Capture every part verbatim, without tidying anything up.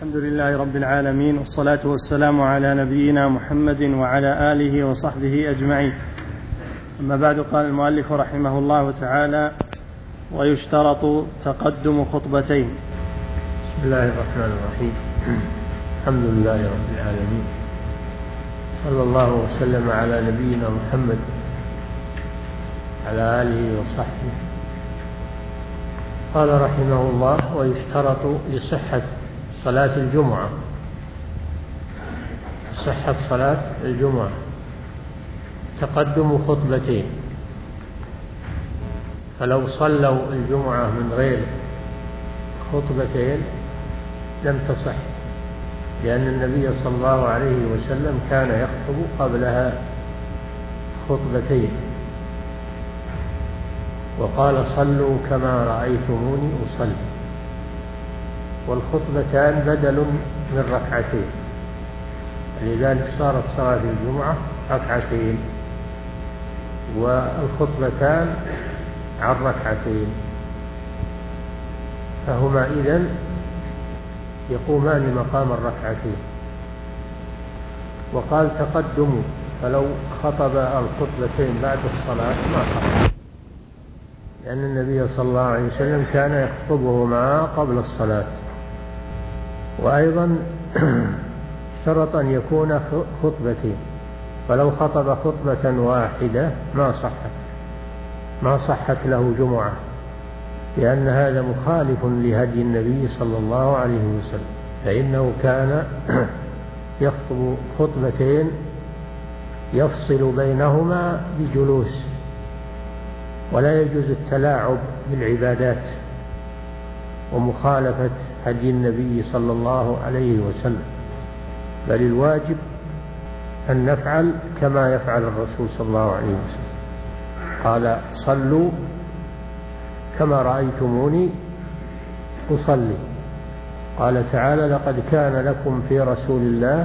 الحمد لله رب العالمين، والصلاة والسلام على نبينا محمد وعلى آله وصحبه أجمعين. أما بعد، قال المؤلف رحمه الله تعالى: ويشترط تقدم خطبتين. بسم الله الرحمن الرحيم. الحمد لله رب العالمين، صلى الله وسلم على نبينا محمد على آله وصحبه. قال رحمه الله: ويشترط لصحة صلاة الجمعة صحة صلاة الجمعة تقدم خطبتين، فلو صلوا الجمعة من غير خطبتين لم تصح، لأن النبي صلى الله عليه وسلم كان يخطب قبلها خطبتين، وقال: صلوا كما رأيتموني أصلي. والخطبتان بدل من ركعتين، لذلك صارت صلاة الجمعة ركعتين والخطبتان عن ركعتين، فهما إذن يقومان مقام الركعتين. وقال: تقدموا، فلو خطب الخطبتين بعد الصلاة ما صح، لأن النبي صلى الله عليه وسلم كان يخطبهما قبل الصلاة. وأيضا اشترط أن يكون خطبتين، فلو خطب خطبة واحدة ما صحت ما صحت له جمعة، لأن هذا مخالف لهدي النبي صلى الله عليه وسلم، فإنه كان يخطب خطبتين يفصل بينهما بجلوس، ولا يجوز التلاعب بالعبادات ومخالفة هدي النبي صلى الله عليه وسلم، بل الواجب أن نفعل كما يفعل الرسول صلى الله عليه وسلم. قال: صلوا كما رأيتموني أصلي. قال تعالى: لقد كان لكم في رسول الله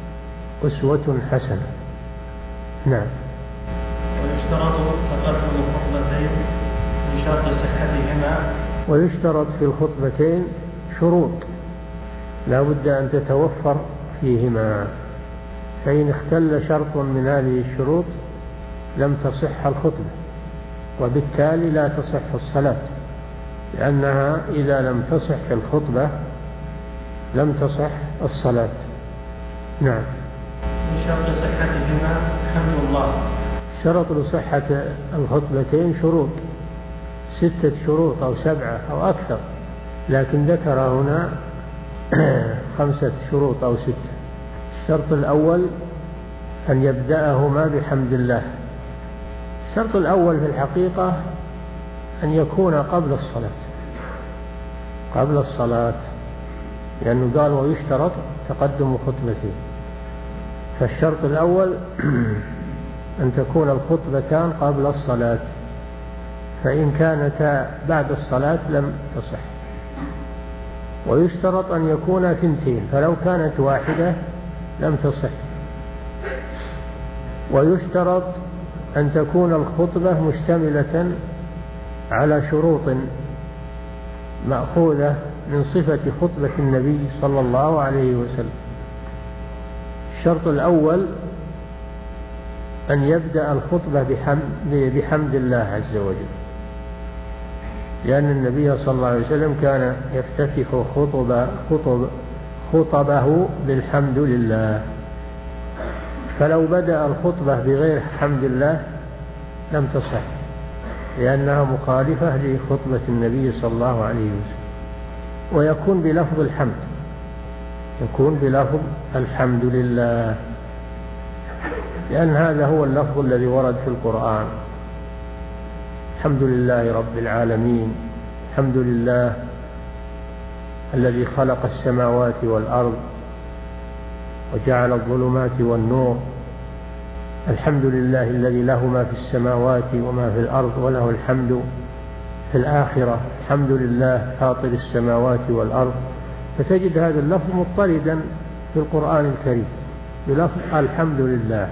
أسوة حسنة. نعم. ويشترط تقدم الخطبتين بشرط صحتهما. ويشترط في الخطبتين شروط لا بد أن تتوفر فيهما، فإن اختل شرط من هذه الشروط لم تصح الخطبة، وبالتالي لا تصح الصلاة، لأنها إذا لم تصح الخطبة لم تصح الصلاة. نعم. من شرط صحتهما حمد الله. شرط لصحة الخطبتين شروط، ستة شروط أو سبعة أو أكثر، لكن ذكر هنا خمسة شروط أو ستة. الشرط الأول أن يبدأهما بحمد الله. الشرط الأول في الحقيقة أن يكون قبل الصلاة قبل الصلاة لأنه قال: ويشترط تقدم خطبتين. فالشرط الأول أن تكون الخطبتان قبل الصلاة، فإن كانتا بعد الصلاة لم تصح. ويشترط أن يكون ثنتين، فلو كانت واحدة لم تصح. ويشترط أن تكون الخطبة مشتملة على شروط مأخوذة من صفة خطبة النبي صلى الله عليه وسلم. الشرط الأول أن يبدأ الخطبة بحمد الله عز وجل، لأن النبي صلى الله عليه وسلم كان يفتتح خطب خطب خطبه بالحمد لله، فلو بدأ الخطبة بغير حمد الله لم تصح، لأنها مخالفة لخطبة النبي صلى الله عليه وسلم. ويكون بلفظ الحمد يكون بلفظ الحمد لله، لأن هذا هو اللفظ الذي ورد في القرآن: الحمد لله رب العالمين، الحمد لله الذي خلق السماوات والأرض وجعل الظلمات والنور، الحمد لله الذي له ما في السماوات وما في الأرض وله الحمد في الآخرة، الحمد لله فاطر السماوات والأرض. فتجد هذا اللفظ مضطردا في القرآن الكريم بلفظ الحمد لله.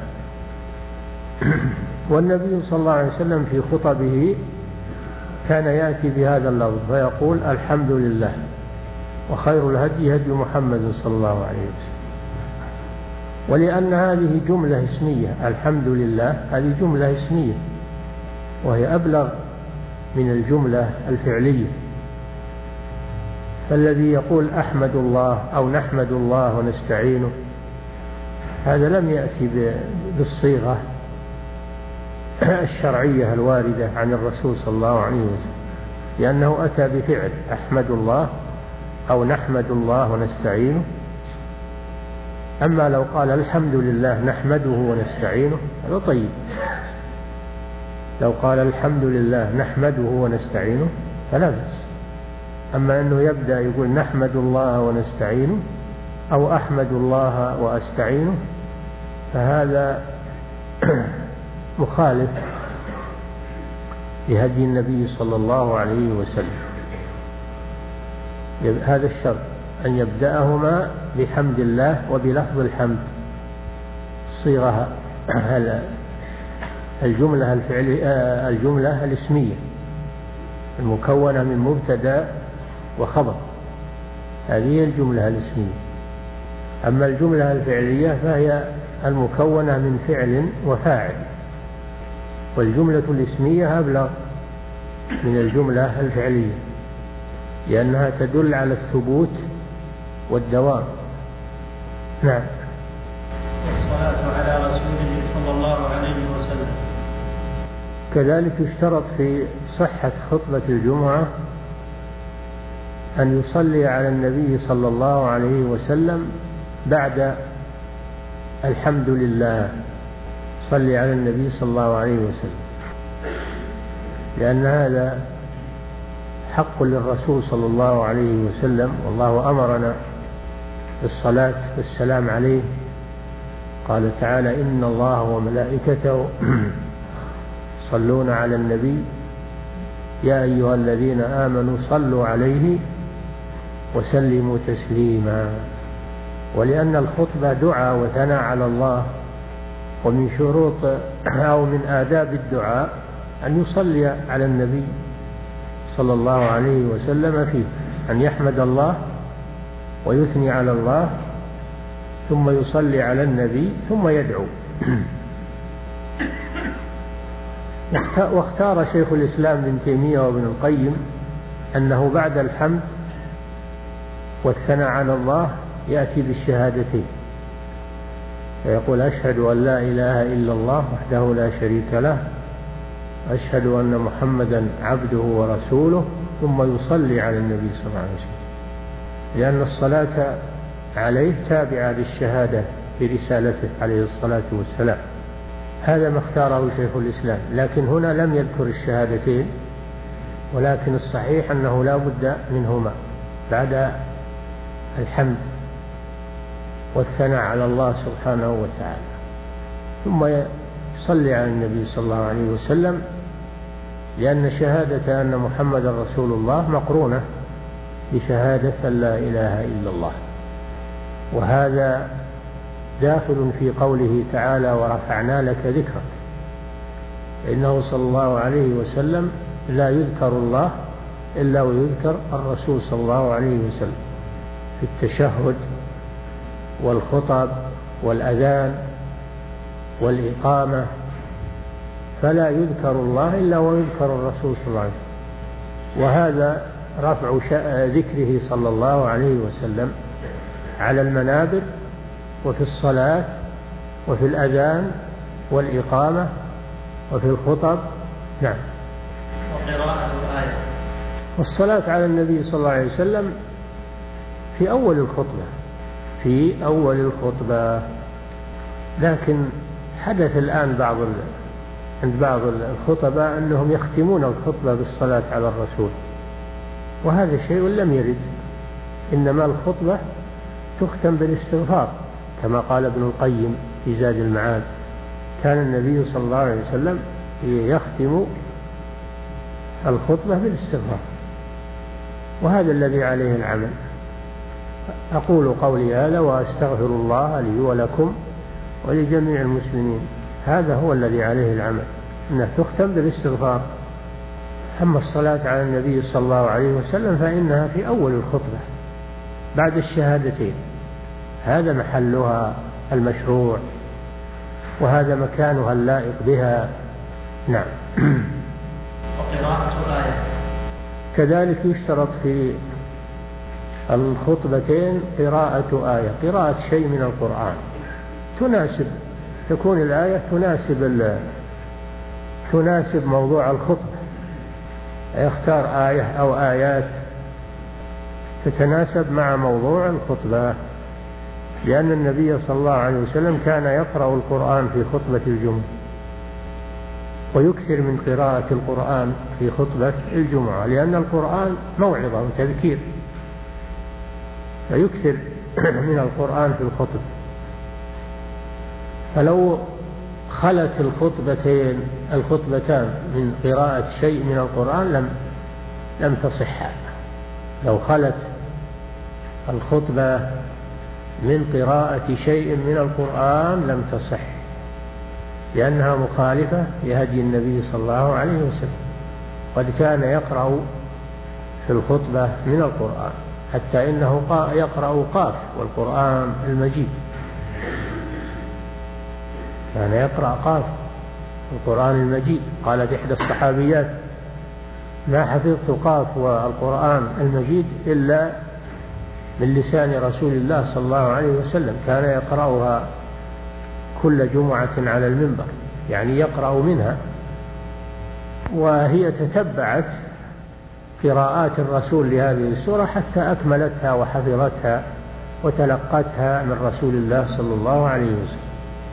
والنبي صلى الله عليه وسلم في خطبه كان يأتي بهذا اللفظ فيقول: الحمد لله. وخير الهدي هدي محمد صلى الله عليه وسلم. ولأن هذه جملة اسمية، الحمد لله هذه جملة اسمية وهي أبلغ من الجملة الفعلية، فالذي يقول أحمد الله أو نحمد الله ونستعينه هذا لم يأتي بالصيغة الشرعية الواردة عن الرسول صلى الله عليه وسلم، لأنه أتى بفعل أحمد الله أو نحمد الله ونستعينه. أما لو قال الحمد لله نحمده ونستعينه هذا طيب، لو قال الحمد لله نحمده ونستعينه فلا بأس. أما أنه يبدأ يقول نحمد الله ونستعينه أو أحمد الله وأستعينه فهذا مخالف لهدي النبي صلى الله عليه وسلم. هذا الشرط أن يبدأهما بحمد الله وبلفظ الحمد، صيغة الجملة الفعلية الجملة الاسمية المكونة من مبتدأ وخبر، هذه الجملة الاسمية. أما الجملة الفعلية فهي المكونة من فعل وفاعل، والجملة الاسمية أبلغ من الجملة الفعلية لأنها تدل على الثبوت والدوام. نعم. والصلاة على رسوله صلى الله عليه وسلم. كذلك يشترط في صحة خطبة الجمعة أن يصلي على النبي صلى الله عليه وسلم بعد الحمد لله، صلي على النبي صلى الله عليه وسلم، لأن هذا حق للرسول صلى الله عليه وسلم، والله أمرنا بالصلاة والسلام عليه. قال تعالى إن الله وملائكته صلون على النبي يا أيها الذين آمنوا صلوا عليه وسلموا تسليما. ولأن الخطبة دعاء وثناء على الله، ومن شروط أو من آداب الدعاء أن يصلي على النبي صلى الله عليه وسلم فيه، أن يحمد الله ويثني على الله ثم يصلي على النبي ثم يدعو. واختار شيخ الإسلام ابن تيمية وابن القيم أنه بعد الحمد والثناء على الله يأتي بالشهادتين، فيقول أشهد أن لا إله إلا الله وحده لا شريك له، أشهد أن محمدا عبده ورسوله، ثم يصلي على النبي صلى الله عليه وسلم، لأن الصلاة عليه تابعة للشهادة برسالته عليه الصلاة والسلام. هذا ما اختاره شيخ الإسلام، لكن هنا لم يذكر الشهادتين، ولكن الصحيح أنه لا بد منهما بعد الحمد والثناء على الله سبحانه وتعالى، ثم يصلي على النبي صلى الله عليه وسلم، لأن شهادة أن محمد رسول الله مقرونة بشهادة لا إله إلا الله. وهذا داخل في قوله تعالى ورفعنا لك ذكرك، إنه صلى الله عليه وسلم لا يذكر الله إلا ويذكر الرسول صلى الله عليه وسلم في التشهد والخطب والأذان والإقامة، فلا يذكر الله إلا ويذكر الرسول صلى الله عليه وسلم. وهذا رفع ذكره صلى الله عليه وسلم على المنابر وفي الصلاة وفي الأذان والإقامة وفي الخطب. نعم. وقراءة الآية. والصلاة على النبي صلى الله عليه وسلم في أول الخطبة في أول الخطبة لكن حدث الآن بعض عند بعض الخطباء أنهم يختمون الخطبة بالصلاة على الرسول، وهذا شيء لم يرد، إنما الخطبة تختم بالاستغفار كما قال ابن القيم في زاد المعاد، كان النبي صلى الله عليه وسلم يختم الخطبة بالاستغفار، وهذا الذي عليه العمل. أقول قولي هذا وأستغفر الله لي ولكم ولجميع المسلمين، هذا هو الذي عليه العمل، أنها تختم بالاستغفار. أما الصلاة على النبي صلى الله عليه وسلم فإنها في أول الخطبة بعد الشهادتين، هذا محلها المشروع وهذا مكانها اللائق بها. نعم. وقراءة آية كذلك يشترط في الخطبتين قراءة آية، قراءة شيء من القرآن تناسب، تكون الآية تناسب تناسب موضوع الخطبة، يختار آية أو آيات تتناسب مع موضوع الخطبة، لأن النبي صلى الله عليه وسلم كان يقرأ القرآن في خطبة الجمعة، ويكثر من قراءة القرآن في خطبة الجمعة، لأن القرآن موعظة وتذكير، فيكثر من القرآن في الخطب. فلو خلت الخطبتين الخطبتان من قراءة شيء من القرآن لم لم تصح. لو خلت الخطبة من قراءة شيء من القرآن لم تصح، لأنها مخالفة لهدي النبي صلى الله عليه وسلم، قد كان يقرأ في الخطبة من القرآن، حتى إنه يقرأ قاف والقرآن المجيد، كان يقرأ قاف القرآن المجيد. قالت إحدى الصحابيات: ما حفظت قاف والقرآن المجيد إلا من لسان رسول الله صلى الله عليه وسلم، كان يقرأها كل جمعة على المنبر، يعني يقرأ منها. وهي تتبعت قراءات الرسول لهذه السورة حتى أكملتها وحفظتها وتلقتها من رسول الله صلى الله عليه وسلم.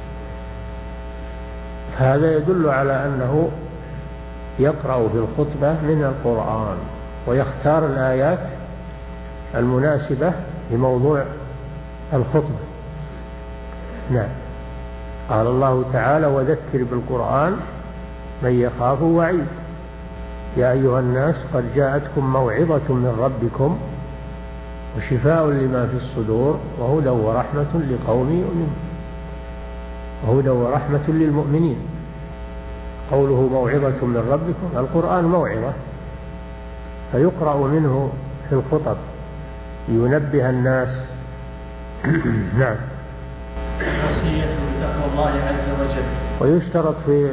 هذا يدل على أنه يقرأ في الخطبة من القرآن ويختار الآيات المناسبة لموضوع الخطبة. نعم. قال الله تعالى: وذكر بالقرآن من يخاف وعيد، يا أيها الناس قد جاءتكم موعظة من ربكم وشفاء لما في الصدور وهدى ورحمة لقوم يؤمنون، وهدى ورحمة للمؤمنين. قوله موعظة من ربكم، القرآن موعظة، فيقرأ منه في الخطب لينبه الناس. نعم. وصية بتقوى الله عز وجل. ويشترط في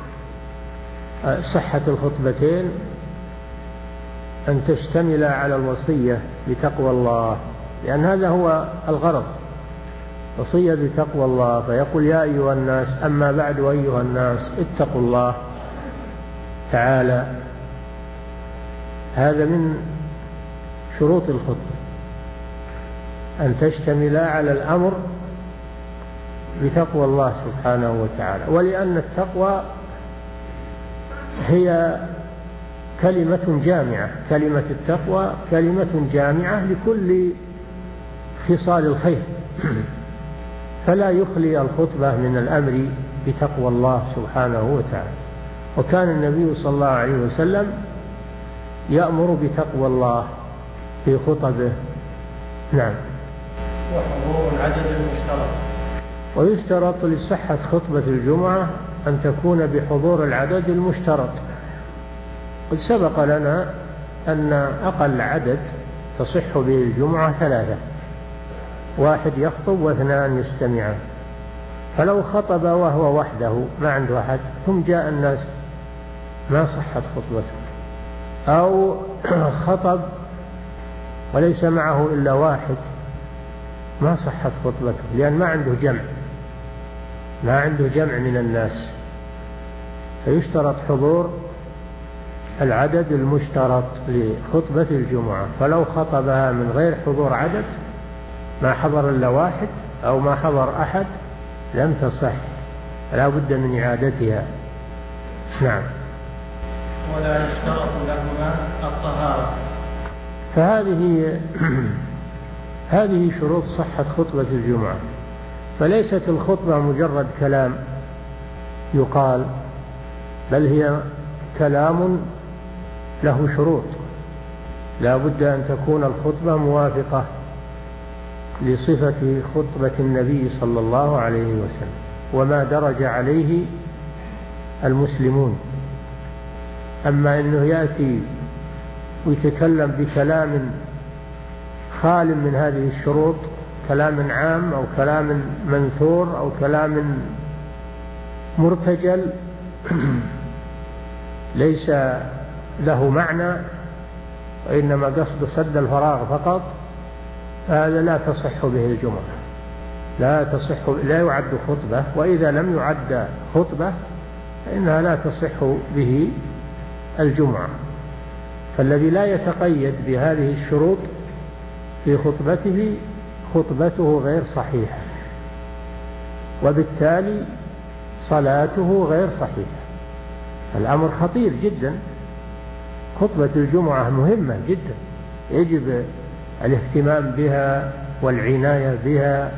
صحة الخطبتين أن تشتمل على الوصية بتقوى الله، لأن هذا هو الغرض، وصية بتقوى الله. فيقول: يا أيها الناس، أما بعد أيها الناس اتقوا الله تعالى. هذا من شروط الخطبة، أن تشتمل على الأمر بتقوى الله سبحانه وتعالى. ولأن التقوى هي كلمة جامعة، كلمة التقوى كلمة جامعة لكل خصال الخير، فلا يخلي الخطبة من الأمر بتقوى الله سبحانه وتعالى. وكان النبي صلى الله عليه وسلم يأمر بتقوى الله في خطبه. نعم. وحضور العدد المشترك. ويشترط لصحة خطبة الجمعة أن تكون بحضور العدد المشترط. قد سبق لنا أن أقل عدد تصح به الجمعة ثلاثة، واحد يخطب واثنان يستمعان. فلو خطب وهو وحده ما عنده أحد ثم جاء الناس ما صحت خطبته، أو خطب وليس معه إلا واحد ما صحت خطبته، لأن ما عنده جمع ما عنده جمع من الناس. فيشترط حضور العدد المشترط لخطبة الجمعة. فلو خطبها من غير حضور عدد، ما حضر إلا واحد أو ما حضر أحد، لم تصح، لا بد من إعادتها. نعم. ولا يشترط لهما الطهارة. فهذه هذه شروط صحة خطبة الجمعة. فليست الخطبة مجرد كلام يقال، بل هي كلام له شروط. لا بد أن تكون الخطبة موافقة لصفة خطبة النبي صلى الله عليه وسلم وما درج عليه المسلمون. أما أنه يأتي ويتكلم بكلام خال من هذه الشروط، كلام عام أو كلام منثور أو كلام مرتجل ليس له معنى وإنما قصد سد الفراغ فقط، فهذا لا تصح به الجمعة، لا تصح، لا يعد خطبة، وإذا لم يعد خطبة فإنها لا تصح به الجمعة. فالذي لا يتقيد بهذه الشروط في خطبته خطبته غير صحيحة، وبالتالي صلاته غير صحيحة. الأمر خطير جدا، خطبة الجمعة مهمة جدا، يجب الاهتمام بها والعناية بها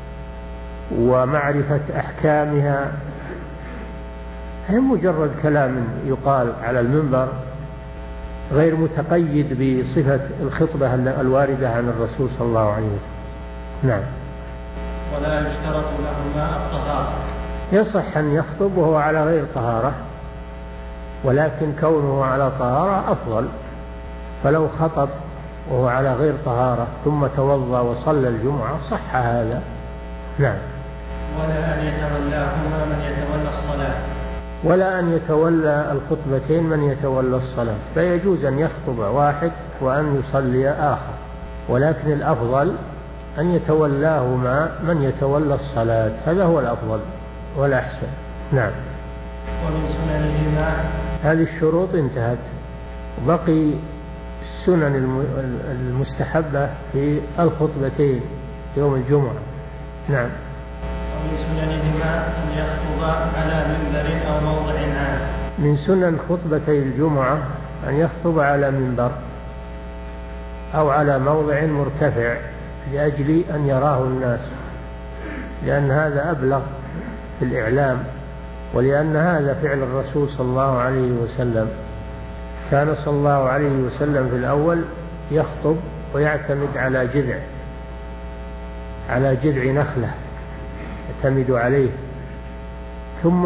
ومعرفة أحكامها، هي مجرد كلام يقال على المنبر غير متقيد بصفة الخطبة الواردة عن الرسول صلى الله عليه وسلم. نعم. ولا يشترط لهما الطهارة. يصح أن يخطب وهو على غير طهارة، ولكن كونه على طهارة أفضل، فلو خطب وهو على غير طهارة ثم توضأ وصلى الجمعة صح هذا. نعم. ولا أن يتولاهما من يتولى الصلاة. ولا أن يتولى الخطبتين من يتولى الصلاة، فيجوز أن يخطب واحد وأن يصلي آخر، ولكن الأفضل أن يتولاهما من يتولى الصلاة، هذا هو الأفضل والأحسن. نعم. ومن سننهما. هذه الشروط انتهت، بقي السنن المستحبة في الخطبتين يوم الجمعة. نعم. ومن سننهما أن يخطب على منبر أو موضع عام. من سنن خطبتي الجمعة أن يخطب على منبر أو على موضع مرتفع لأجل أن يراه الناس، لأن هذا أبلغ في الإعلام، ولأن هذا فعل الرسول صلى الله عليه وسلم. كان صلى الله عليه وسلم في الأول يخطب ويعتمد على جذع على جذع نخلة يعتمد عليه، ثم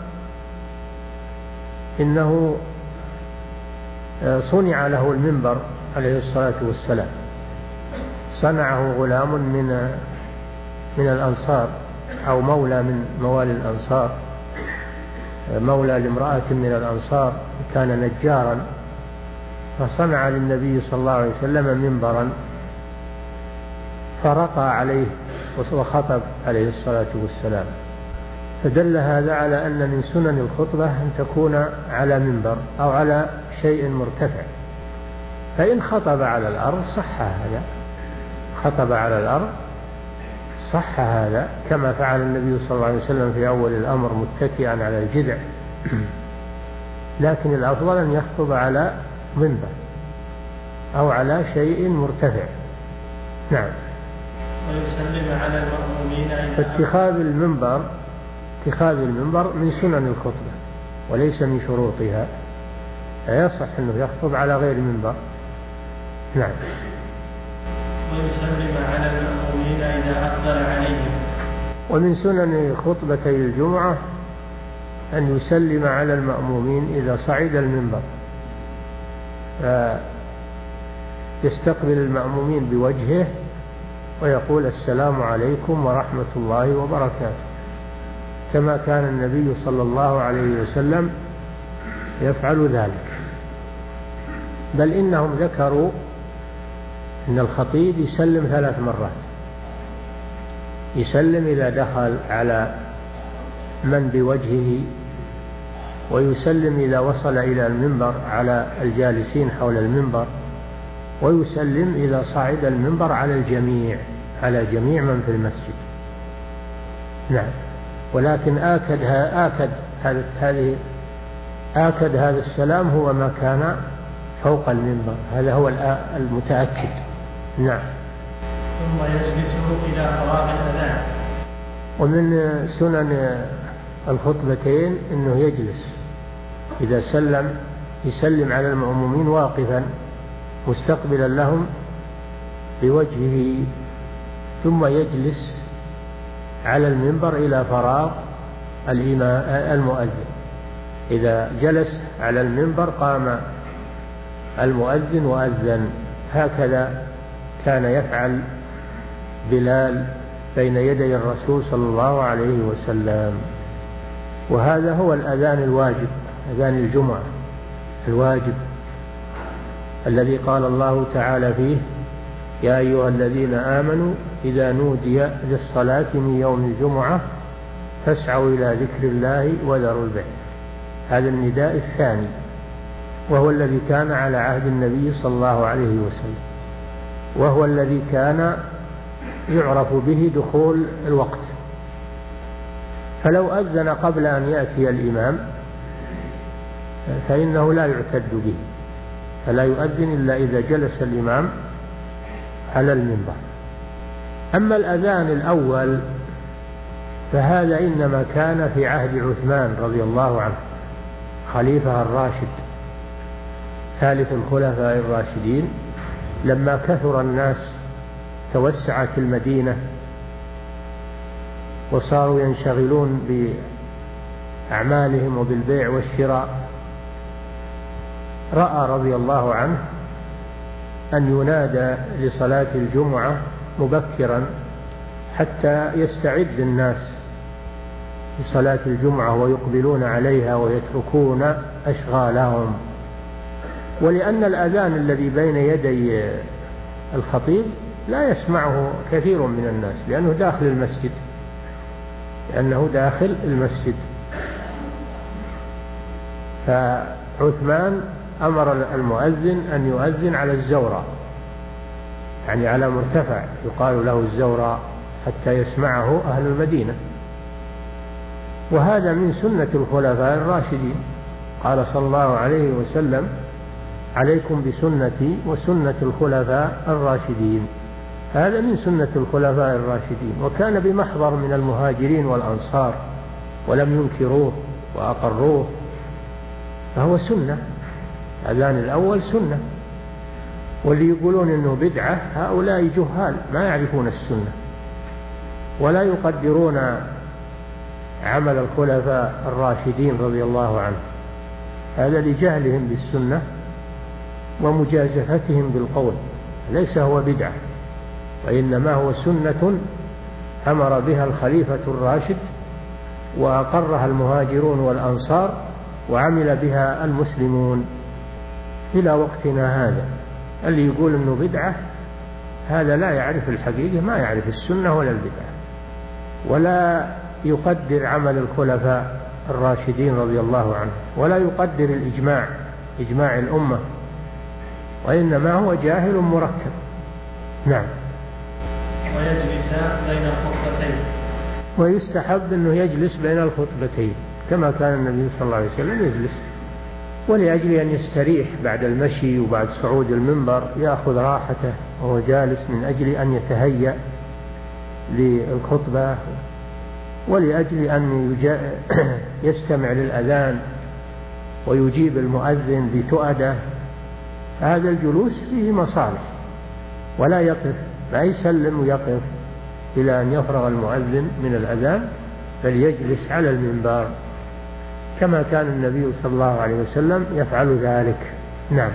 إنه صنع له المنبر عليه الصلاة والسلام، صنعه غلام من من الأنصار أو مولى من موالي الأنصار، مولى لامرأة من الأنصار كان نجارا، فصنع للنبي صلى الله عليه وسلم منبرا فرقى عليه وخطب عليه الصلاة والسلام. فدل هذا على أن من سنن الخطبة أن تكون على منبر أو على شيء مرتفع، فإن خطب على الأرض صح هذا، خطب على الأرض صح هذا، كما فعل النبي صلى الله عليه وسلم في أول الأمر متكئا على الجذع، لكن الأفضل أن يخطب على منبر أو على شيء مرتفع. نعم. ويسلم على المأمومين. فاتخاذ المنبر اتخاذ المنبر من سنن الخطبة وليس من شروطها، فيصح أنه يخطب على غير منبر. نعم. ويسلم على المأمومين إذا أقبل عليهم. ومن سنن خطبتي الجمعة أن يسلم على المأمومين إذا صعد المنبر، فيستقبل المأمومين بوجهه ويقول السلام عليكم ورحمة الله وبركاته، كما كان النبي صلى الله عليه وسلم يفعل ذلك. بل إنهم ذكروا إن الخطيب يسلم ثلاث مرات، يسلم إذا دخل على من بوجهه، ويسلم إذا وصل إلى المنبر على الجالسين حول المنبر، ويسلم إذا صعد المنبر على الجميع على جميع من في المسجد. نعم. ولكن آكد آكد هذه آكد هذا السلام هو ما كان فوق المنبر، هذا هو المتأكد. نعم. ثم يجلس إلى فراغ الأذان. ومن سنن الخطبتين أنه يجلس إذا سلم، يسلم على المأمومين واقفا مستقبلا لهم بوجهه، ثم يجلس على المنبر إلى فراغ المؤذن. إذا جلس على المنبر قام المؤذن وأذن، هكذا كان يفعل بلال بين يدي الرسول صلى الله عليه وسلم. وهذا هو الأذان الواجب، أذان الجمعة الواجب الذي قال الله تعالى فيه: يا أيها الذين آمنوا إذا نودي للصلاة من يوم الجمعة فاسعوا إلى ذكر الله وذروا البيع. هذا النداء الثاني، وهو الذي كان على عهد النبي صلى الله عليه وسلم، وهو الذي كان يعرف به دخول الوقت. فلو أذن قبل أن يأتي الإمام فإنه لا يعتد به، فلا يؤذن إلا إذا جلس الإمام على المنبر. أما الأذان الأول فهذا إنما كان في عهد عثمان رضي الله عنه خليفة الراشد ثالث الخلفاء الراشدين، لما كثر الناس توسعت المدينة وصاروا ينشغلون بأعمالهم وبالبيع والشراء، رأى رضي الله عنه أن ينادى لصلاة الجمعة مبكرا حتى يستعد الناس لصلاة الجمعة ويقبلون عليها ويتركون أشغالهم. ولأن الأذان الذي بين يدي الخطيب لا يسمعه كثير من الناس لأنه داخل المسجد لأنه داخل المسجد فعثمان أمر المؤذن أن يؤذن على الزورة، يعني على مرتفع يقال له الزورة، حتى يسمعه أهل المدينة. وهذا من سنة الخلفاء الراشدين. قال صلى الله عليه وسلم: عليكم بسنتي وسنة الخلفاء الراشدين. هذا من سنة الخلفاء الراشدين، وكان بمحضر من المهاجرين والأنصار ولم ينكروه وأقروه، فهو سنة. الأذان الأول سنة. واللي يقولون إنه بدعة هؤلاء جهال ما يعرفون السنة ولا يقدرون عمل الخلفاء الراشدين رضي الله عنهم، هذا لجهلهم بالسنة ومجازفتهم بالقول، ليس هو بدعة، وإنما هو سنة أمر بها الخليفة الراشد وأقرها المهاجرون والأنصار وعمل بها المسلمون إلى وقتنا هذا. اللي يقول إنه بدعة هذا لا يعرف الحقيقة، ما يعرف السنة ولا البدعة، ولا يقدر عمل الخلفاء الراشدين رضي الله عنهم، ولا يقدر الإجماع إجماع الأمة، وإنما هو جاهل مركب. نعم. ويجلس بين الخطبتين. ويستحب أنه يجلس بين الخطبتين كما كان النبي صلى الله عليه وسلم يجلس، ولأجل أن يستريح بعد المشي وبعد صعود المنبر يأخذ راحته وهو جالس، من أجل أن يتهيأ للخطبة، ولأجل أن يستمع للأذان ويجيب المؤذن بتؤدة. هذا الجلوس فيه مصالح، ولا يقف، لا يسلم ويقف إلى أن يفرغ المؤذن من الأذان، بل يجلس على المنبر كما كان النبي صلى الله عليه وسلم يفعل ذلك. نعم.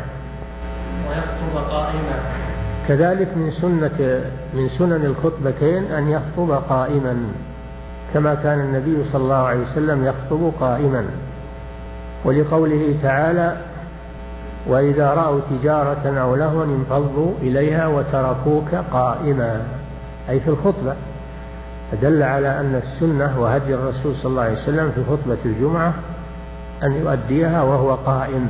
ويخطب قائما. كذلك من سنة من سنن الخطبتين أن يخطب قائما كما كان النبي صلى الله عليه وسلم يخطب قائما، ولقوله تعالى: وإذا رأوا تجارة أو لهوا انفضوا إليها وتركوك قائما، أي في الخطبة. فدل على أن السنة وهدي الرسول صلى الله عليه وسلم في خطبة الجمعة أن يؤديها وهو قائم،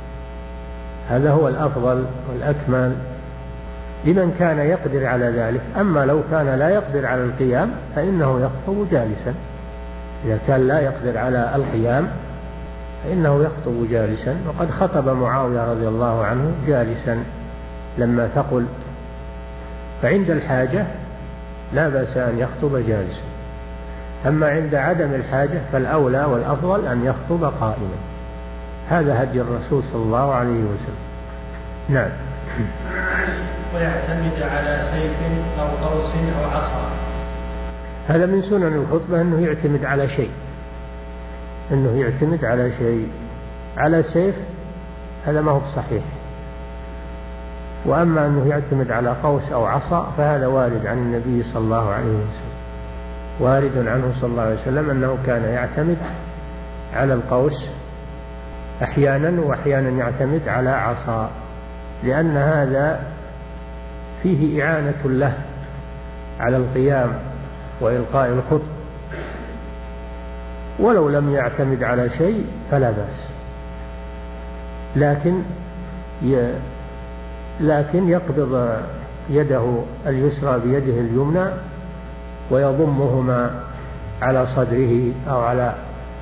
هذا هو الأفضل والأكمل لمن كان يقدر على ذلك. أما لو كان لا يقدر على القيام فإنه يخطب جالسا. إذا كان لا يقدر على القيام فإنه يخطب جالسا، وقد خطب معاوية رضي الله عنه جالسا لما ثقل، فعند الحاجة لا بأس أن يخطب جالسا. أما عند عدم الحاجة فالأولى والأفضل أن يخطب قائما. هذا هدي الرسول صلى الله عليه وسلم. نعم. ويعتمد على سيف أو قوس أو عصا. هذا من سنن الخطبة أنه يعتمد على شيء أنه يعتمد على شيء. على سيف هذا ما هو صحيح، وأما أنه يعتمد على قوس أو عصا فهذا وارد عن النبي صلى الله عليه وسلم، وارد عنه صلى الله عليه وسلم أنه كان يعتمد على القوس أحيانا، وأحيانا يعتمد على عصا، لأن هذا فيه إعانة له على القيام وإلقاء الخطب، ولو لم يعتمد على شيء فلا بأس، لكن ي... لكن يقبض يده اليسرى بيده اليمنى ويضمهما على صدره أو على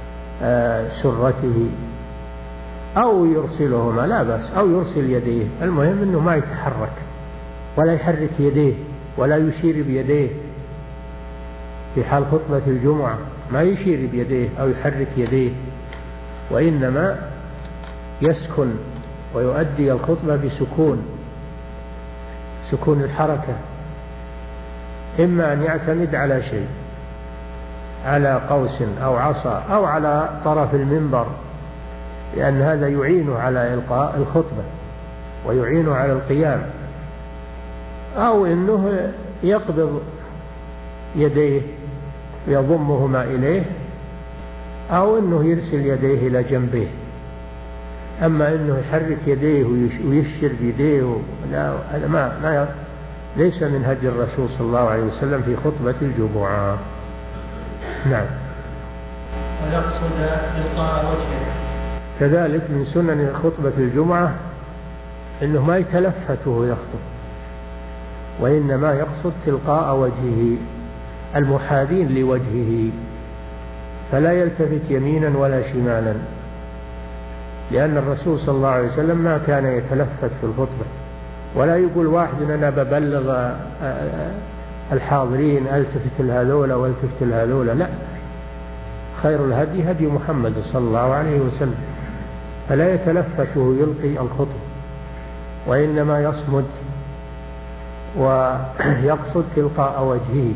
سرته أو يرسلهما، لا بأس، أو يرسل يديه، المهم أنه ما يتحرك ولا يحرك يديه ولا يشير بيديه في حال خطبة الجمعة، ما يشير بيديه أو يحرك يديه، وإنما يسكن ويؤدي الخطبة بسكون سكون الحركة، إما أن يعتمد على شيء، على قوس أو عصا أو على طرف المنبر، لأن هذا يعينه على إلقاء الخطبة ويعينه على القيام، أو أنه يقبض يديه ويضمهما إليه، أو أنه يرسل يديه إلى جنبه. أما أنه يحرك يديه ويشير بيديه، لا، هذا ما ما ليس من هدي الرسول صلى الله عليه وسلم في خطبة الجمعة. نعم. ويقصد تلقاء وجهه. كذلك من سنن خطبة الجمعة أنه ما يتلفت وهو يخطب، وإنما يقصد تلقاء وجهه، المحاذين لوجهه، فلا يلتفت يمينا ولا شمالا، لأن الرسول صلى الله عليه وسلم ما كان يتلفت في الخطبة، ولا يقول واحد أنا ببلغ الحاضرين التفت لهذولا والتفت لهذولا، لا، خير الهدي هدي محمد صلى الله عليه وسلم، فلا يتلفت ويلقي الخطبة، وإنما يصمد ويقصد تلقاء وجهه.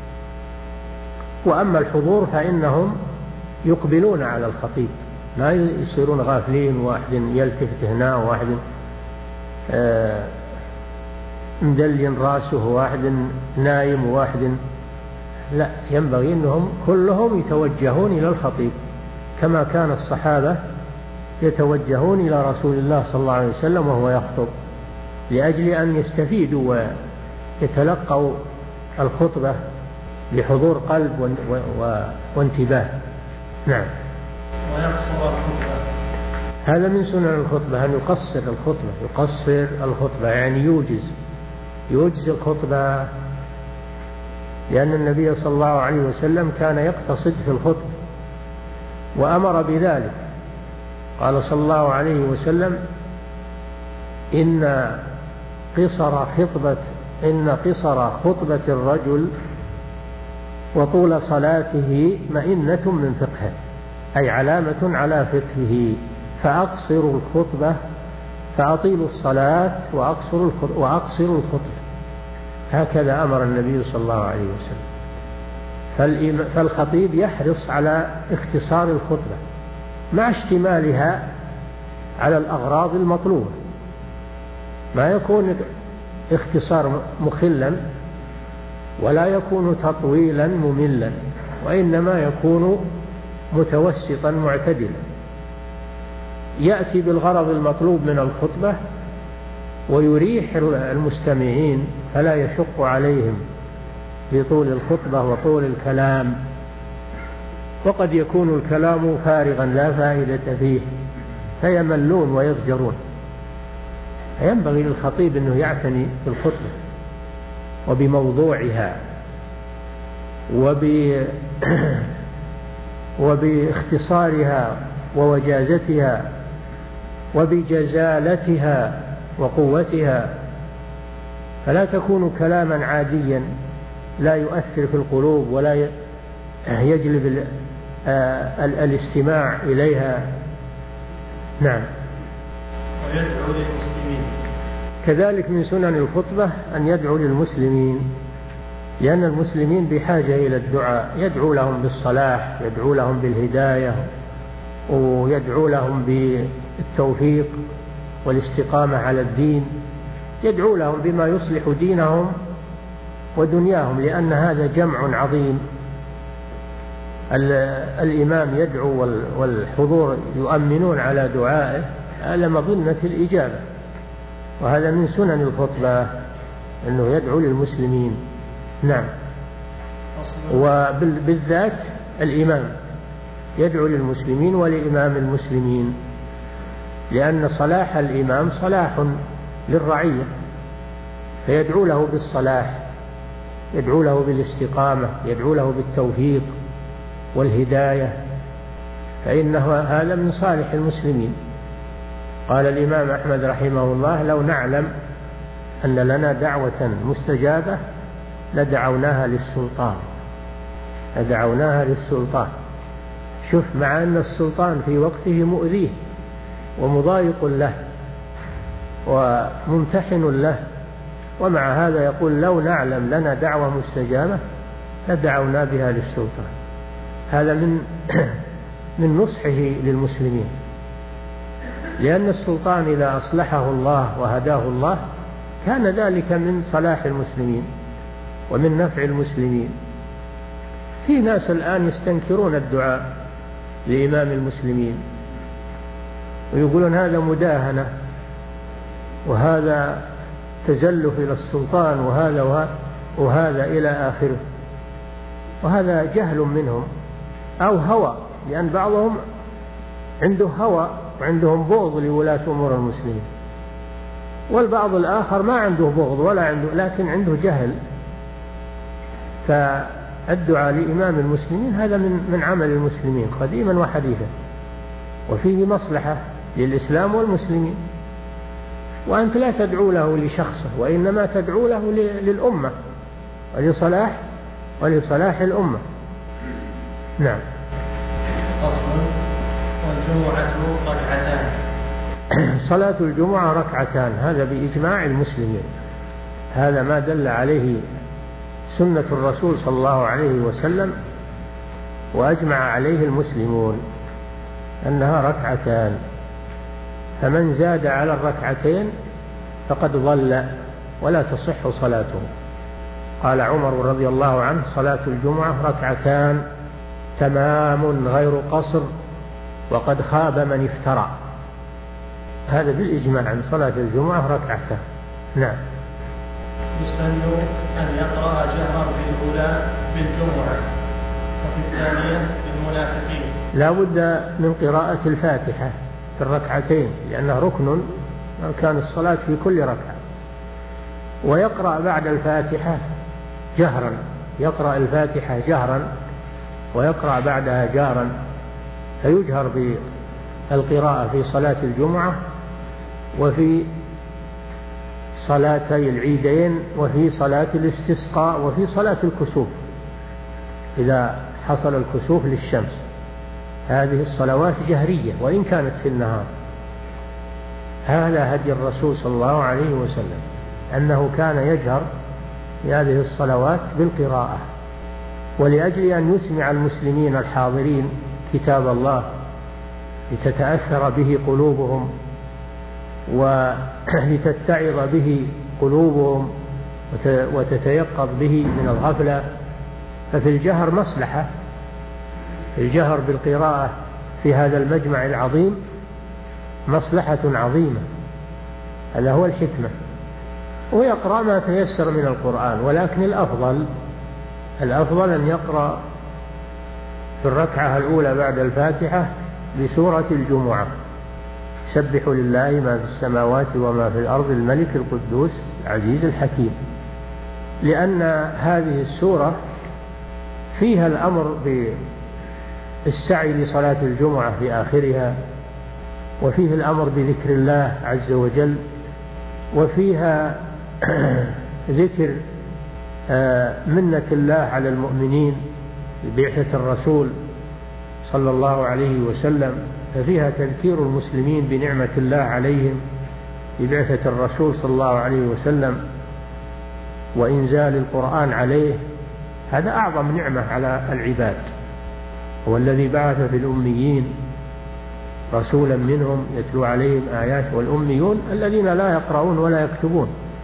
وأما الحضور فإنهم يقبلون على الخطيب، ما يصيرون غافلين، واحد يلتفت هنا وواحد آه مدلين راسه وواحد نايم وواحد، لا، ينبغي أنهم كلهم يتوجهون إلى الخطيب، كما كان الصحابة يتوجهون إلى رسول الله صلى الله عليه وسلم وهو يخطب، لأجل أن يستفيدوا ويتلقوا الخطبة بحضور قلب وانتباه. نعم. ويقصر الخطبة، هذا من سنن الخطبة، أن يقصر الخطبة، يقصر الخطبة يعني يوجز يوجز الخطبة، لأن النبي صلى الله عليه وسلم كان يقتصد في الخطبة وأمر بذلك، قال صلى الله عليه وسلم إن قصر خطبة إن قصر خطبة الرجل وطول صلاته مئنة من فقهه، أي علامة على فقهه، فأقصروا الخطبة فأطيلوا الصلاة وأقصروا وأقصروا الخطبة، هكذا أمر النبي صلى الله عليه وسلم. فالخطيب يحرص على اختصار الخطبة مع اشتمالها على الأغراض المطلوبة، ما يكون اختصار مخلا ولا يكون تطويلا مملا، وإنما يكون متوسطا معتدلا، يأتي بالغرض المطلوب من الخطبة ويريح المستمعين فلا يشق عليهم بطول الخطبة وطول الكلام، وقد يكون الكلام فارغا لا فائدة فيه فيملون ويضجرون. فينبغي للخطيب أنه يعتني بالخطبة وبموضوعها وب... وباختصارها ووجازتها وبجزالتها وقوتها، فلا تكون كلاما عاديا لا يؤثر في القلوب ولا يجلب ال... ال... الاستماع إليها. نعم. ويدعو للمسلمين، كذلك من سنن الخطبة أن يدعو للمسلمين، لأن المسلمين بحاجة إلى الدعاء، يدعو لهم بالصلاح، يدعو لهم بالهداية، ويدعو لهم بالتوفيق والاستقامة على الدين، يدعو لهم بما يصلح دينهم ودنياهم، لأن هذا جمع عظيم. الإمام يدعو والحضور يؤمنون على دعائه، هذا مظنة الإجابة، وهذا من سنن الخطبة أنه يدعو للمسلمين. نعم. وبالذات الإمام يدعو للمسلمين ولإمام المسلمين، لأن صلاح الإمام صلاح للرعية، فيدعو له بالصلاح، يدعو له بالاستقامة، يدعو له بالتوفيق والهداية، فإنه هذا من صالح المسلمين. قال الإمام أحمد رحمه الله: لو نعلم أن لنا دعوة مستجابة لدعوناها للسلطان لدعوناها للسلطان. شوف، مع أن السلطان في وقته مؤذيه ومضايق له وممتحن له، ومع هذا يقول: لو نعلم لنا دعوة مستجابة لدعونا بها للسلطان. هذا من من نصحه للمسلمين، لأن السلطان إذا أصلحه الله وهداه الله كان ذلك من صلاح المسلمين ومن نفع المسلمين. في ناس الآن يستنكرون الدعاء لإمام المسلمين ويقولون هذا مداهنة وهذا تزلف إلى السلطان وهذا وهذا, وهذا إلى آخره، وهذا جهل منهم أو هوى، لأن بعضهم عنده هوى وعندهم بغض لولاة أمور المسلمين، والبعض الآخر ما عنده بغض ولا عنده، لكن عنده جهل. فالدعاء لإمام المسلمين هذا من من عمل المسلمين قديما وحديثا، وفيه مصلحة للإسلام والمسلمين. وأنت لا تدعو له لشخصه، وإنما تدعو له للأمة ولصلاح ولصلاح الأمة. نعم. أصل والجمعة ركعتان. صلاة الجمعة ركعتان، هذا بإجماع المسلمين، هذا ما دل عليه سنة الرسول صلى الله عليه وسلم وأجمع عليه المسلمون أنها ركعتان، فمن زاد على الركعتين فقد ضل ولا تصح صلاته. قال عمر رضي الله عنه: صلاة الجمعة ركعتان تمام غير قصر وقد خاب من افترى. هذا بالإجماع عن صلاة الجمعة ركعتان. نعم. يسن أن يقرأ جهرا في الأولى بالجمعة وفي الثانية بالمنافقين. لا بد من قراءة الفاتحة في الركعتين، لأنها ركن من أركان الصلاة في كل ركعة. ويقرأ بعد الفاتحة جهرا، يقرأ الفاتحة جهرا ويقرأ بعدها جهرا، فيجهر بالقراءة في صلاة الجمعة وفي صلاتي العيدين وفي صلاة الاستسقاء وفي صلاة الكسوف إذا حصل الكسوف للشمس. هذه الصلوات جهرية وإن كانت في النهار. هذا هدي الرسول صلى الله عليه وسلم، أنه كان يجهر بهذه الصلوات بالقراءة، ولأجل أن يسمع المسلمين الحاضرين كتاب الله لتتأثر به قلوبهم ولتتعظ به قلوبهم وتتيقظ به من الغفلة. ففي الجهر مصلحة، الجهر بالقراءة في هذا المجمع العظيم مصلحة عظيمة، هذا هو الحكمة. ويقرأ ما تيسر من القرآن، ولكن الأفضل الأفضل أن يقرأ في الركعة الأولى بعد الفاتحة بسورة الجمعة: سبح لله ما في السماوات وما في الأرض الملك القدوس العزيز الحكيم، لأن هذه السورة فيها الأمر بالسعي لصلاة الجمعة في آخرها، وفيه الأمر بذكر الله عز وجل، وفيها ذكر منة الله على المؤمنين ببعثة الرسول صلى الله عليه وسلم، ففيها تذكير المسلمين بنعمة الله عليهم ببعثة الرسول صلى الله عليه وسلم وإنزال القرآن عليه. هذا أعظم نعمة على العباد، هو الذي بعث في الأميين رسولا منهم يتلو عليهم آيات، والأميون الذين لا يقرؤون ولا يكتبون،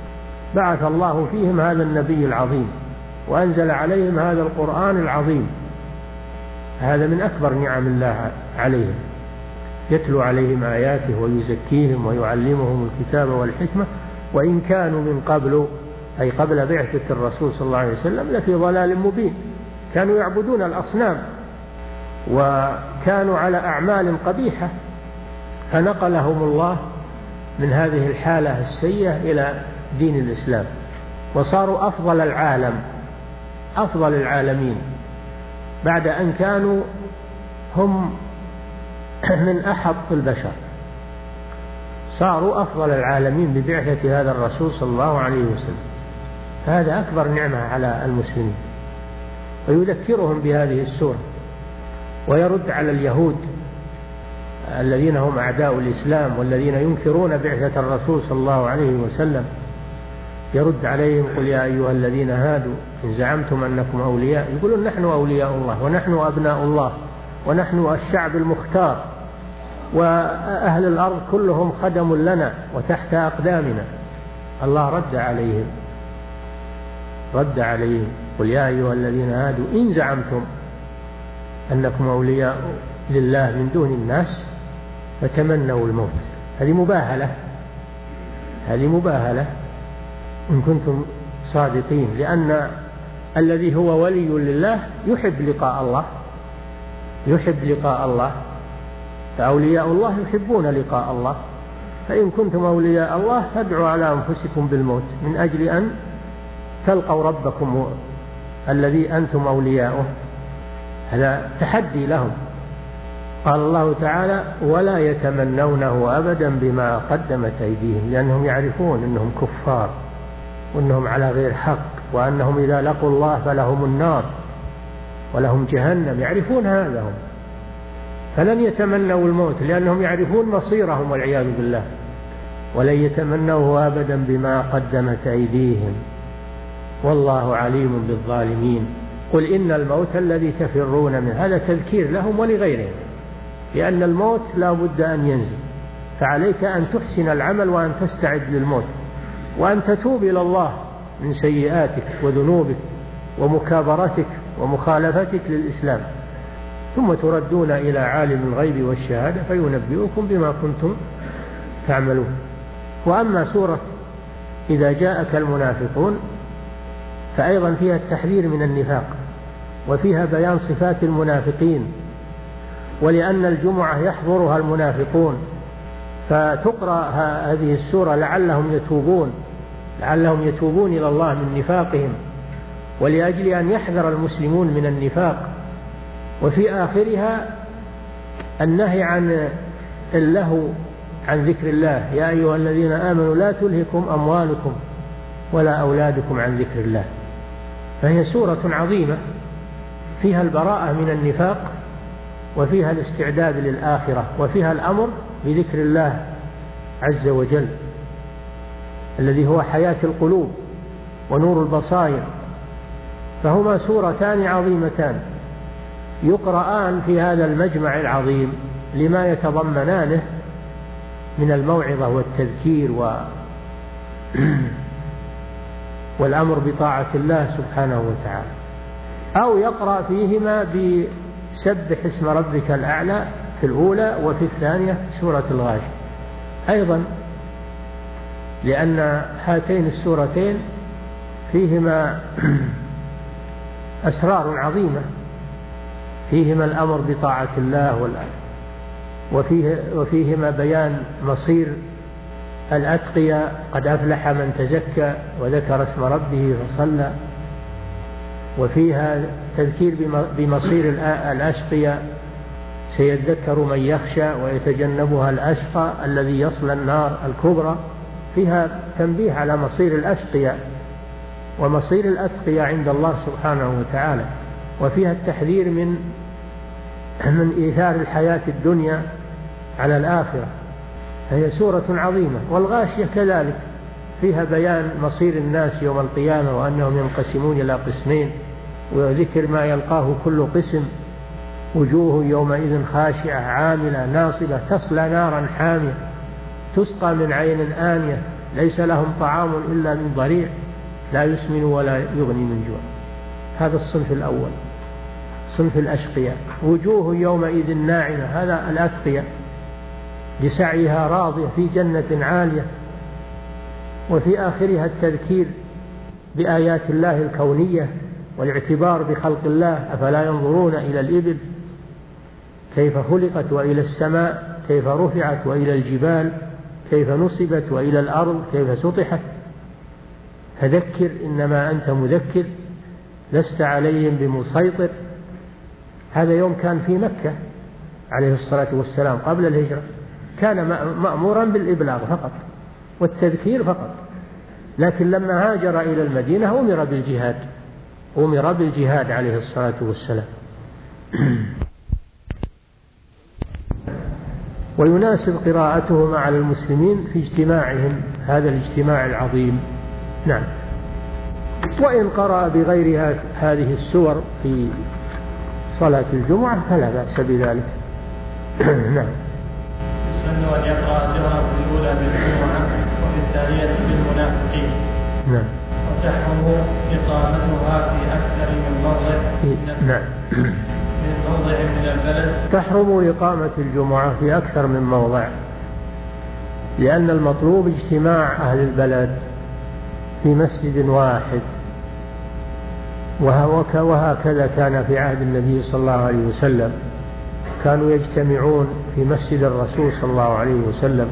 بعث الله فيهم هذا النبي العظيم وأنزل عليهم هذا القرآن العظيم. هذا من أكبر نعم الله عليهم، يتلو عليهم آياته ويزكيهم ويعلمهم الكتاب والحكمة، وإن كانوا من قبل أي قبل بعثة الرسول صلى الله عليه وسلم لفي ضلال مبين. كانوا يعبدون الأصنام وكانوا على أعمال قبيحة، فنقلهم الله من هذه الحالة السيئة إلى دين الإسلام، وصاروا أفضل العالم، أفضل العالمين، بعد أن كانوا هم من أحط البشر، صاروا أفضل العالمين ببعثة هذا الرسول صلى الله عليه وسلم. هذا أكبر نعمة على المسلمين. ويذكرهم بهذه السورة، ويرد على اليهود الذين هم أعداء الإسلام والذين ينكرون بعثة الرسول صلى الله عليه وسلم، يرد عليهم: قل يا أيها الذين هادوا إن زعمتم أنكم أولياء، يقولون نحن أولياء الله ونحن أبناء الله ونحن الشعب المختار وأهل الأرض كلهم خدم لنا وتحت أقدامنا. الله رد عليهم رد عليهم قل يا أيها الذين هادوا إن زعمتم أنكم أولياء لله من دون الناس فتمنوا الموت. هذه مباهلة، هذه مباهلة إن كنتم صادقين، لأن الذي هو ولي لله يحب لقاء الله، يحب لقاء الله، فأولياء الله يحبون لقاء الله. فإن كنتم أولياء الله فادعوا على أنفسكم بالموت من أجل أن تلقوا ربكم الذي أنتم أولياؤه. هذا تحدي لهم. قال الله تعالى: ولا يتمنونه أبدا بما قدمت أيديهم، لأنهم يعرفون أنهم كفار وأنهم على غير حق، وأنهم إذا لقوا الله فلهم النار ولهم جهنم، يعرفون هذا هم، فلن يتمنوا الموت لأنهم يعرفون مصيرهم والعياذ بالله. ولن يتمنوه أبدا بما قدمت أيديهم والله عليم بالظالمين. قل إن الموت الذي تفرون منه، هذا تذكير لهم ولغيرهم، لأن الموت لا بد أن ينزل، فعليك أن تحسن العمل وأن تستعد للموت، وأن تتوب إلى الله من سيئاتك وذنوبك ومكابرتك ومخالفتك للإسلام، ثم تردون إلى عالم الغيب والشهادة فينبئكم بما كنتم تعملون. وأما سورة إذا جاءك المنافقون فأيضا فيها التحذير من النفاق، وفيها بيان صفات المنافقين، ولأن الجمعة يحضرها المنافقون فتقرأ هذه السورة لعلهم يتوبون لعلهم يتوبون إلى الله من نفاقهم، ولأجل أن يحذر المسلمون من النفاق. وفي آخرها النهي عن اللهو عن ذكر الله: يا أيها الذين آمنوا لا تلهكم أموالكم ولا أولادكم عن ذكر الله. فهي سورة عظيمة فيها البراءة من النفاق، وفيها الاستعداد للآخرة، وفيها الأمر بذكر الله عز وجل الذي هو حياة القلوب ونور البصائر. فهما سورتان عظيمتان يقرآن في هذا المجمع العظيم لما يتضمنانه من الموعظة والتذكير و والأمر بطاعة الله سبحانه وتعالى. أو يقرأ فيهما بسبح اسم ربك الأعلى في الأولى، وفي الثانية سورة الغاشية أيضا، لأن هاتين السورتين فيهما أسرار عظيمة، فيهما الأمر بطاعة الله وفيه وفيهما بيان مصير الأتقياء: قد أفلح من تزكى وذكر اسم ربه فصلى. وفيها تذكير بمصير الأشقياء: سيذكر من يخشى ويتجنبها الأشقى الذي يصلى النار الكبرى. فيها تنبيه على مصير الأشقياء ومصير الأتقياء عند الله سبحانه وتعالى. وفيها التحذير من من إيثار الحياة الدنيا على الآخرة. هي سورة عظيمة. والغاشية كذلك فيها بيان مصير الناس يوم القيامة، وأنهم ينقسمون إلى قسمين، وذكر ما يلقاه كل قسم: وجوه يومئذ خاشعة عاملة ناصبة تصلى نارا حامية تسقى من عين آنية ليس لهم طعام إلا من ضريع لا يسمن ولا يغني من جوع. هذا الصنف الأول، صنف الأشقياء. وجوه يومئذ ناعمة، هذا الأتقياء لسعيها راضية في جنة عالية. وفي آخرها التذكير بآيات الله الكونية والاعتبار بخلق الله. أفلا ينظرون إلى الإبل كيف خلقت، وإلى السماء كيف رفعت، وإلى الجبال كيف نصبت، وإلى الأرض كيف سطحت. فذكر إنما أنت مذكر لست عليهم بمسيطر. هذا يوم كان في مكة عليه الصلاة والسلام قبل الهجرة، كان مأمورا بالإبلاغ فقط والتذكير فقط، لكن لما هاجر إلى المدينة أمر بالجهاد، أمر بالجهاد عليه الصلاة والسلام. ويناسب قراءتهما على المسلمين في اجتماعهم هذا الاجتماع العظيم. نعم. وإن قرأ بغيرها هذه السور في صلاة الجمعة فلا بأس بذلك. نعم. يسن أن يقرأ جهرا في الأولى بالجمعة وفي الثانية بالمنافقين. نعم. وتحرم إقامتها في أكثر من موضع. نعم. من موضع من البلد. تحرم إقامة الجمعة في أكثر من موضع، لأن المطلوب اجتماع أهل البلد في مسجد واحد، وهكذا كان في عهد النبي صلى الله عليه وسلم، كانوا يجتمعون في مسجد الرسول صلى الله عليه وسلم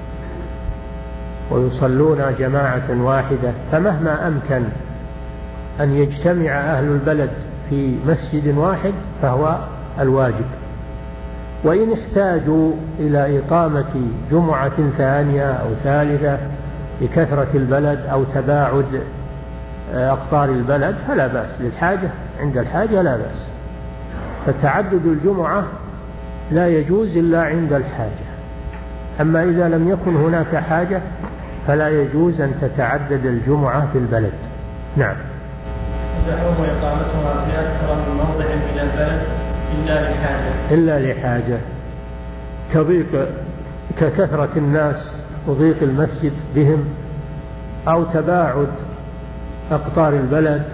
ويصلون جماعة واحدة. فمهما أمكن أن يجتمع أهل البلد في مسجد واحد فهو الواجب. وإن احتاجوا إلى إقامة جمعة ثانية أو ثالثة لكثرة البلد أو تباعد أقطار البلد فلا بأس، للحاجة عند الحاجة لا بأس. فتعدد الجمعة لا يجوز إلا عند الحاجة، أما إذا لم يكن هناك حاجة فلا يجوز أن تتعدد الجمعة في البلد. نعم. تحرم إقامتها في أكثر من موضع من البلد إلا لحاجة. إلا لحاجة كضيق ككثرة الناس وضيق المسجد بهم، أو تباعد أقطار البلد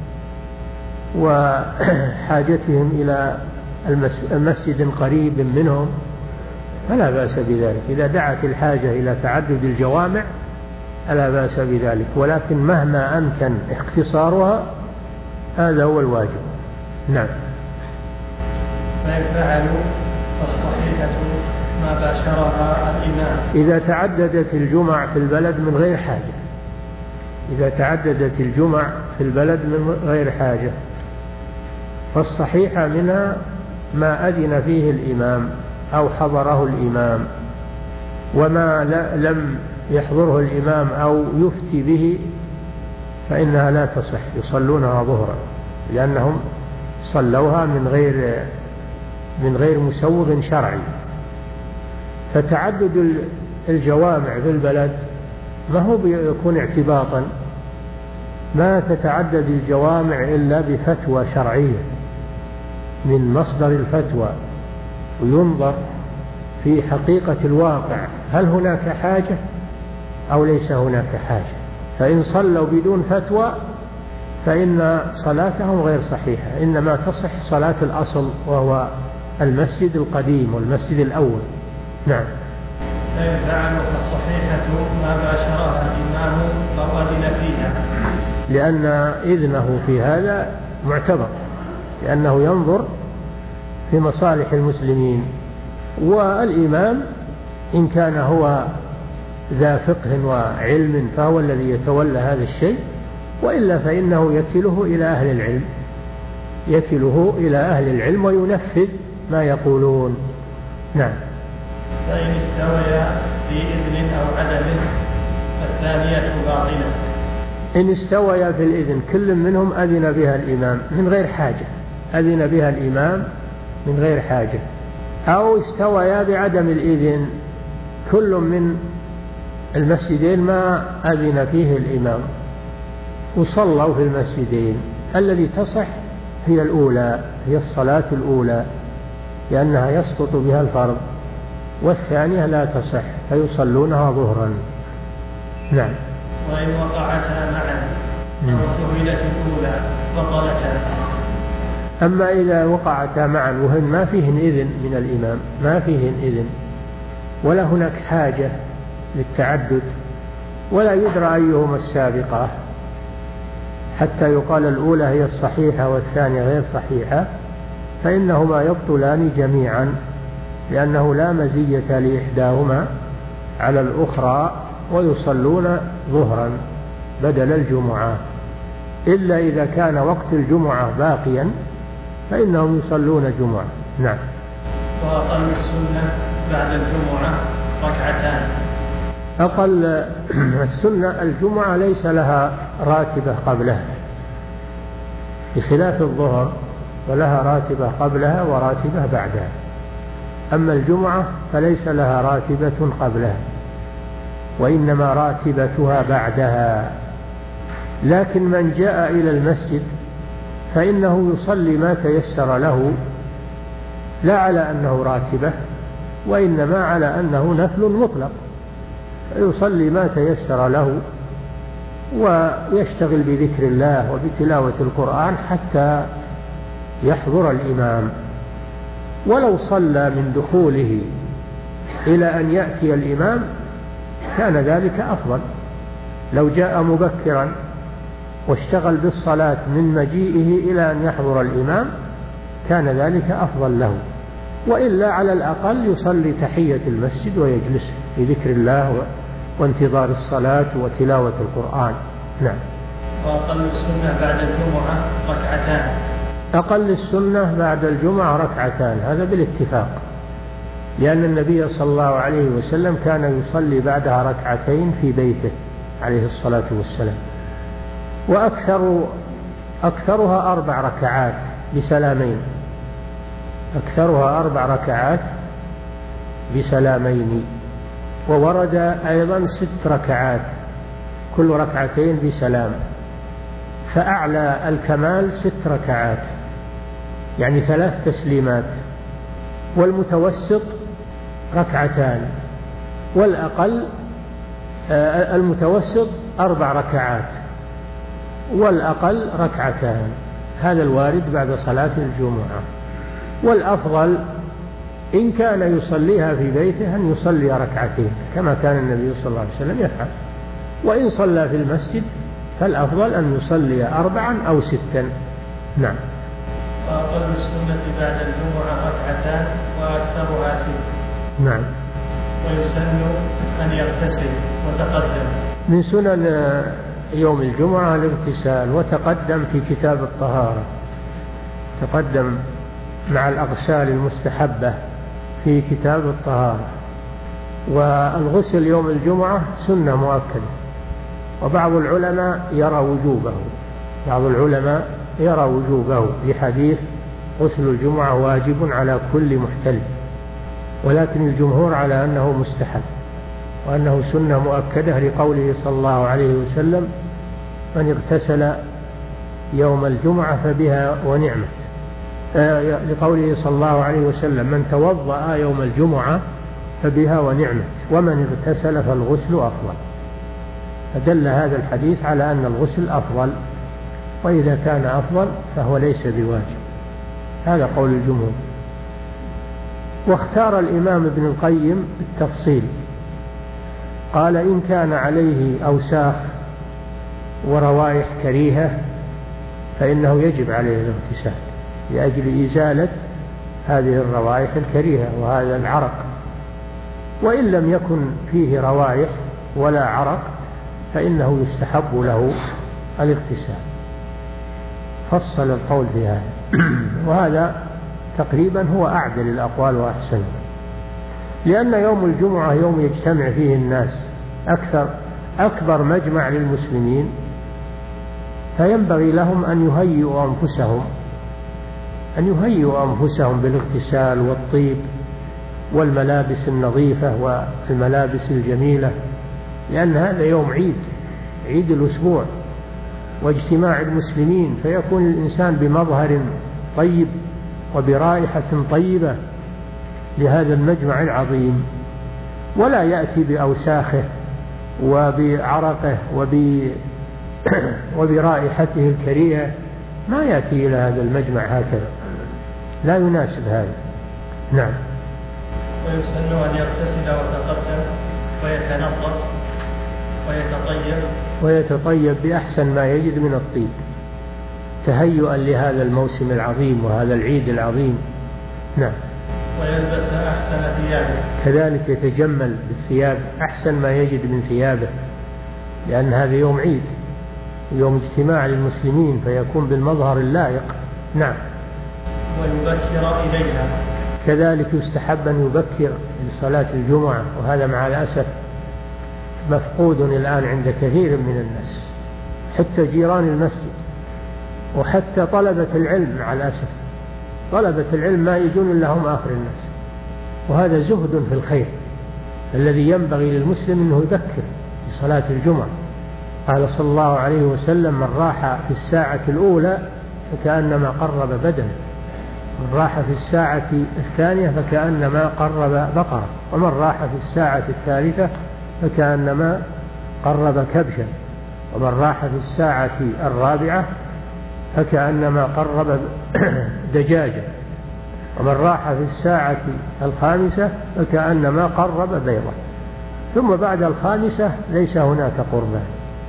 وحاجتهم إلى المسجد قريب منهم فلا بأس بذلك. إذا دعت الحاجة إلى تعدد الجوامع فلا بأس بذلك، ولكن مهما أمكن اختصارها هذا هو الواجب. نعم. فإن فعلوا فالصحيحة ما باشرها الإمام. إذا تعددت الجمع في البلد من غير حاجة، إذا تعددت الجمع في البلد من غير حاجة فالصحيحة منها ما أذن فيه الإمام أو حضره الإمام، وما لم يحضره الإمام أو يفتي به فإنها لا تصح، يصلونها ظهرا لأنهم صلوها من غير من غير مسوغ شرعي. فتعدد الجوامع في البلد ما هو بيكون اعتباطا، ما تتعدد الجوامع إلا بفتوى شرعية من مصدر الفتوى، وينظر في حقيقة الواقع هل هناك حاجة أو ليس هناك حاجة. فإن صلوا بدون فتوى فإن صلاتهم غير صحيحة، إنما تصح صلاة الأصل وهو المسجد القديم والمسجد الأول. نعم. فإن فعلوا فالصحيحة ما باشرها الإمام أو أذن فيها، لأن إذنه في هذا معتبر، لأنه ينظر في مصالح المسلمين. والإمام إن كان هو ذا فقه وعلم فهو الذي يتولى هذا الشيء، وإلا فإنه يكله إلى أهل العلم، يكله إلى أهل العلم وينفذ ما يقولون. نعم. فإن استويا في إذن أو عدم الثانية باطلة. إن استويا في الإذن كل منهم أذن بها الإمام من غير حاجة، أذن بها الإمام من غير حاجة، أو استويا بعدم الإذن، كل من المسجدين ما أذن فيه الإمام وصلوا في المسجدين. الذي تصح هي الأولى، هي الصلاة الأولى لأنها يسقط بها الفرض، والثانية لا تصح فيصلونها ظهرا. نعم. وإن وقعتا معا أو تهملت الأولى بطلتا. أما إذا وقعتا معا وهن ما فيهن إذن من الإمام، ما فيهن إذن ولا هناك حاجة للتعدد ولا يدرى أيهما السابقة حتى يقال الأولى هي الصحيحة والثانية غير صحيحة، فإنهما يبطلان جميعا، لأنه لا مزية لإحداهما على الأخرى، ويصلون ظهرا بدل الجمعة، إلا إذا كان وقت الجمعة باقيا فإنهم يصلون جمعة. نعم. وأقل السنة بعد الجمعة ركعتان. أقل السنة الجمعة ليس لها راتبة قبلها، بخلاف الظهر فلها راتبة قبلها وراتبة بعدها، أما الجمعة فليس لها راتبة قبلها وإنما راتبتها بعدها. لكن من جاء إلى المسجد فإنه يصلي ما تيسر له، لا على أنه راتبة وإنما على أنه نفل مطلق، يصلي ما تيسر له ويشتغل بذكر الله وبتلاوة القرآن حتى يحضر الإمام. ولو صلى من دخوله إلى أن يأتي الإمام كان ذلك أفضل. لو جاء مبكرا واشتغل بالصلاة من مجيئه إلى أن يحضر الإمام كان ذلك أفضل له، وإلا على الأقل يصلي تحية المسجد ويجلس بذكر الله وانتظار الصلاة وتلاوة القرآن. نعم. وأقل السنة بعد الجمعة ركعتان. أقل السنة بعد الجمعة ركعتان، هذا بالاتفاق، لأن النبي صلى الله عليه وسلم كان يصلي بعدها ركعتين في بيته عليه الصلاة والسلام، وأكثر أكثرها أربع ركعات بسلامين، أكثرها أربع ركعات بسلامين. وورد أيضا ست ركعات كل ركعتين بسلام، فأعلى الكمال ست ركعات يعني ثلاث تسليمات، والمتوسط ركعتان، والأقل المتوسط أربع ركعات والأقل ركعتان. هذا الوارد بعد صلاة الجمعة. والأفضل إن كان يصليها في بيته أن يصلي ركعتين كما كان النبي صلى الله عليه وسلم يفعل، وإن صلى في المسجد فالأفضل أن يصلي أربعا أو ستا. نعم. وأقل السنة بعد الجمعة ركعتان وأكثرها ست. نعم. ويسن أن يغتسل وتقدم. من سنن يوم الجمعة الاغتسال، وتقدم في كتاب الطهارة، تقدم مع الأغسال المستحبة في كتاب الطهارة. والغسل يوم الجمعة سنة مؤكدة، وبعض العلماء يرى وجوبه، بعض العلماء يرى وجوبه لحديث غسل الجمعة واجب على كل محتل، ولكن الجمهور على أنه مستحب وأنه سنة مؤكدة لقوله صلى الله عليه وسلم: من اغتسل يوم الجمعة فبها ونعمت، آه لقوله صلى الله عليه وسلم: من توضأ يوم الجمعة فبها ونعمت، ومن اغتسل فالغسل أفضل. فدل هذا الحديث على أن الغسل أفضل، وإذا كان أفضل فهو ليس بواجب. هذا قول الجمهور. واختار الإمام ابن القيم التفصيل، قال: إن كان عليه أوساخ وروائح كريهة فإنه يجب عليه الاغتسال لأجل إزالة هذه الروائح الكريهة وهذا العرق. وإن لم يكن فيه روائح ولا عرق فإنه يستحب له الاغتسال. فصل القول في هذا وهذا تقريبا هو أعدل الأقوال وأحسنه، لأن يوم الجمعة يوم يجتمع فيه الناس، أكثر أكبر مجمع للمسلمين، فينبغي لهم أن يهيئوا أنفسهم أن يهيئوا أنفسهم بالاغتسال والطيب والملابس النظيفة والملابس الجميلة، لأن هذا يوم عيد، عيد الأسبوع واجتماع المسلمين، فيكون الإنسان بمظهر طيب وبرائحة طيبة لهذا المجمع العظيم، ولا يأتي بأوساخه وبعرقه وبرائحته الكريهة ما يأتي إلى هذا المجمع هكذا، لا يناسب هذا. نعم. ويسن أن يغتسل ويتقدم ويتنظف ويتطيب ويتطيب بأحسن ما يجد من الطيب تهيئا لهذا الموسم العظيم وهذا العيد العظيم. نعم. ويلبس أحسن ثيابه، كذلك يتجمل بالثياب أحسن ما يجد من ثيابه، لأن هذا يوم عيد، يوم اجتماع للمسلمين، فيكون بالمظهر اللائق. نعم. ويبكر إليها، كذلك يستحب أن يبكر لصلاة الجمعة، وهذا مع الأسف مفقود الآن عند كثير من الناس، حتى جيران المسجد وحتى طلبة العلم. مع الأسف طلبة العلم ما يجون إلا هم آخر الناس، وهذا زهد في الخير الذي ينبغي للمسلم أنه يبكر لصلاة الجمعة. قال صلى الله عليه وسلم: من راح في الساعة الأولى فكأنما قرب بدنه، من راح في الساعة الثانية فكأنما قرب بقرة، ومن راح في الساعة الثالثة فكأنما قرب كبشا، ومن راح في الساعة الرابعة فكأنما قرب دجاجة، ومن راح في الساعة الخامسة فكأنما قرب بيضة، ثم بعد الخامسة ليس هناك قربان.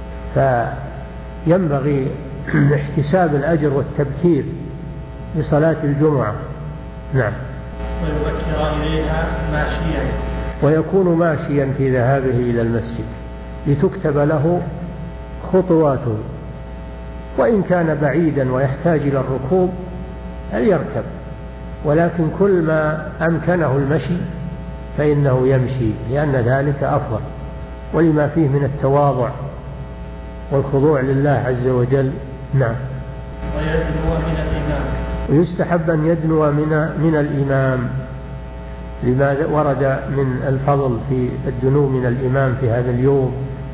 فينبغي احتساب الأجر والتبكير لصلاة الجمعة. نعم. ويبكر إليها ماشيا، ويكون ماشيا في ذهابه إلى المسجد لتكتب له خطواته، وإن كان بعيدا ويحتاج إلى الركوب فليركب، ولكن كل ما أمكنه المشي فإنه يمشي، لأن ذلك أفضل، ولما فيه من التواضع والخضوع لله عز وجل. نعم. ويدنو من الإمام، ويستحب أن يدنو من, من الإمام، لما ورد من الفضل في الدنو من الإمام في هذا اليوم.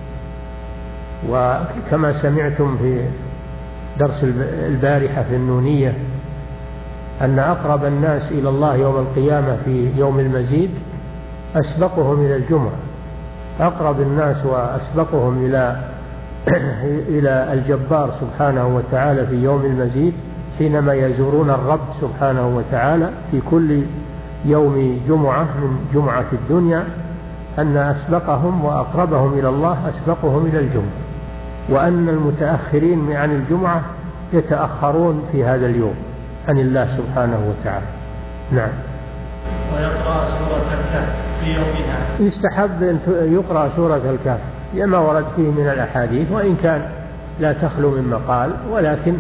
وكما سمعتم في درس البارحة في النونية أن أقرب الناس إلى الله يوم القيامة في يوم المزيد أسبقهم إلى الجمعة، أقرب الناس وأسبقهم إلى إلى الجبار سبحانه وتعالى في يوم المزيد، حينما يزورون الرب سبحانه وتعالى في كل يوم جمعة من جمعة الدنيا، أن أسبقهم وأقربهم إلى الله أسبقهم إلى الجمعة، وأن المتأخرين عن الجمعة يتأخرون في هذا اليوم عن الله سبحانه وتعالى. نعم. ويقرأ سورة الكهف في يومها، يستحب أن يقرأ سورة الكهف لما ورد فيه من الأحاديث، وإن كان لا تخلو من مقال، ولكن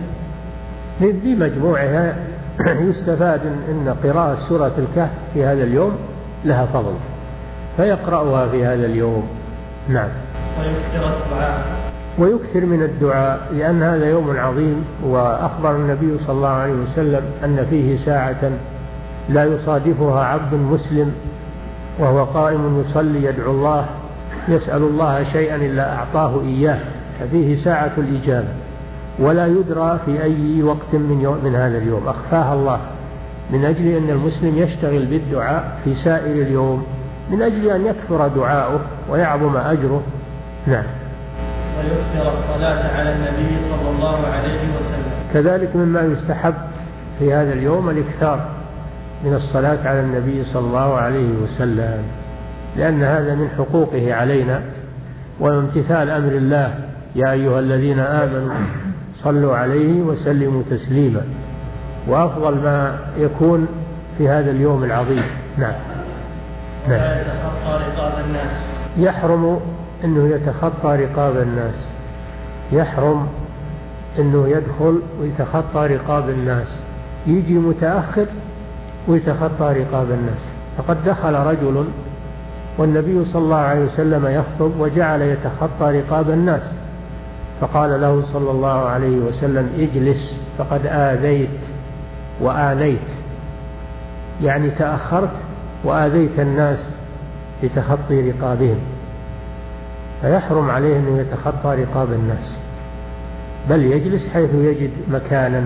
بمجموعها يستفاد أن قراءة سورة الكهف في هذا اليوم لها فضل، فيقرأها في هذا اليوم. نعم. ويكثر الدعاء، ويكثر من الدعاء، لأن هذا يوم عظيم، وأخبر النبي صلى الله عليه وسلم أن فيه ساعة لا يصادفها عبد مسلم وهو قائم يصلي يدعو الله يسأل الله شيئا إلا أعطاه إياه، ففيه ساعة الإجابة، ولا يدرى في أي وقت من, يوم من هذا اليوم أخفاها الله، من أجل أن المسلم يشتغل بالدعاء في سائر اليوم، من أجل أن يكثر دعاؤه ويعظم أجره. نعم. ويكثر الصلاة على النبي صلى الله عليه وسلم، كذلك مما يستحب في هذا اليوم الإكثار من الصلاة على النبي صلى الله عليه وسلم، لأن هذا من حقوقه علينا وامتثال أمر الله: يا أيها الذين آمنوا صلوا عليه وسلموا تسليما. وأفضل ما يكون في هذا اليوم العظيم. نعم. نعم. يتخطى رقاب الناس، يحرم أنه يتخطى رقاب الناس، يحرم أنه يدخل ويتخطى رقاب الناس، يجي متأخر ويتخطى رقاب الناس. فقد دخل رجل والنبي صلى الله عليه وسلم يخطب وجعل يتخطى رقاب الناس، فقال له صلى الله عليه وسلم: اجلس فقد آذيت وآنيت، يعني تأخرت وآذيت الناس بتخطي رقابهم. فيحرم عليه أنه يتخطى رقاب الناس، بل يجلس حيث يجد مكانا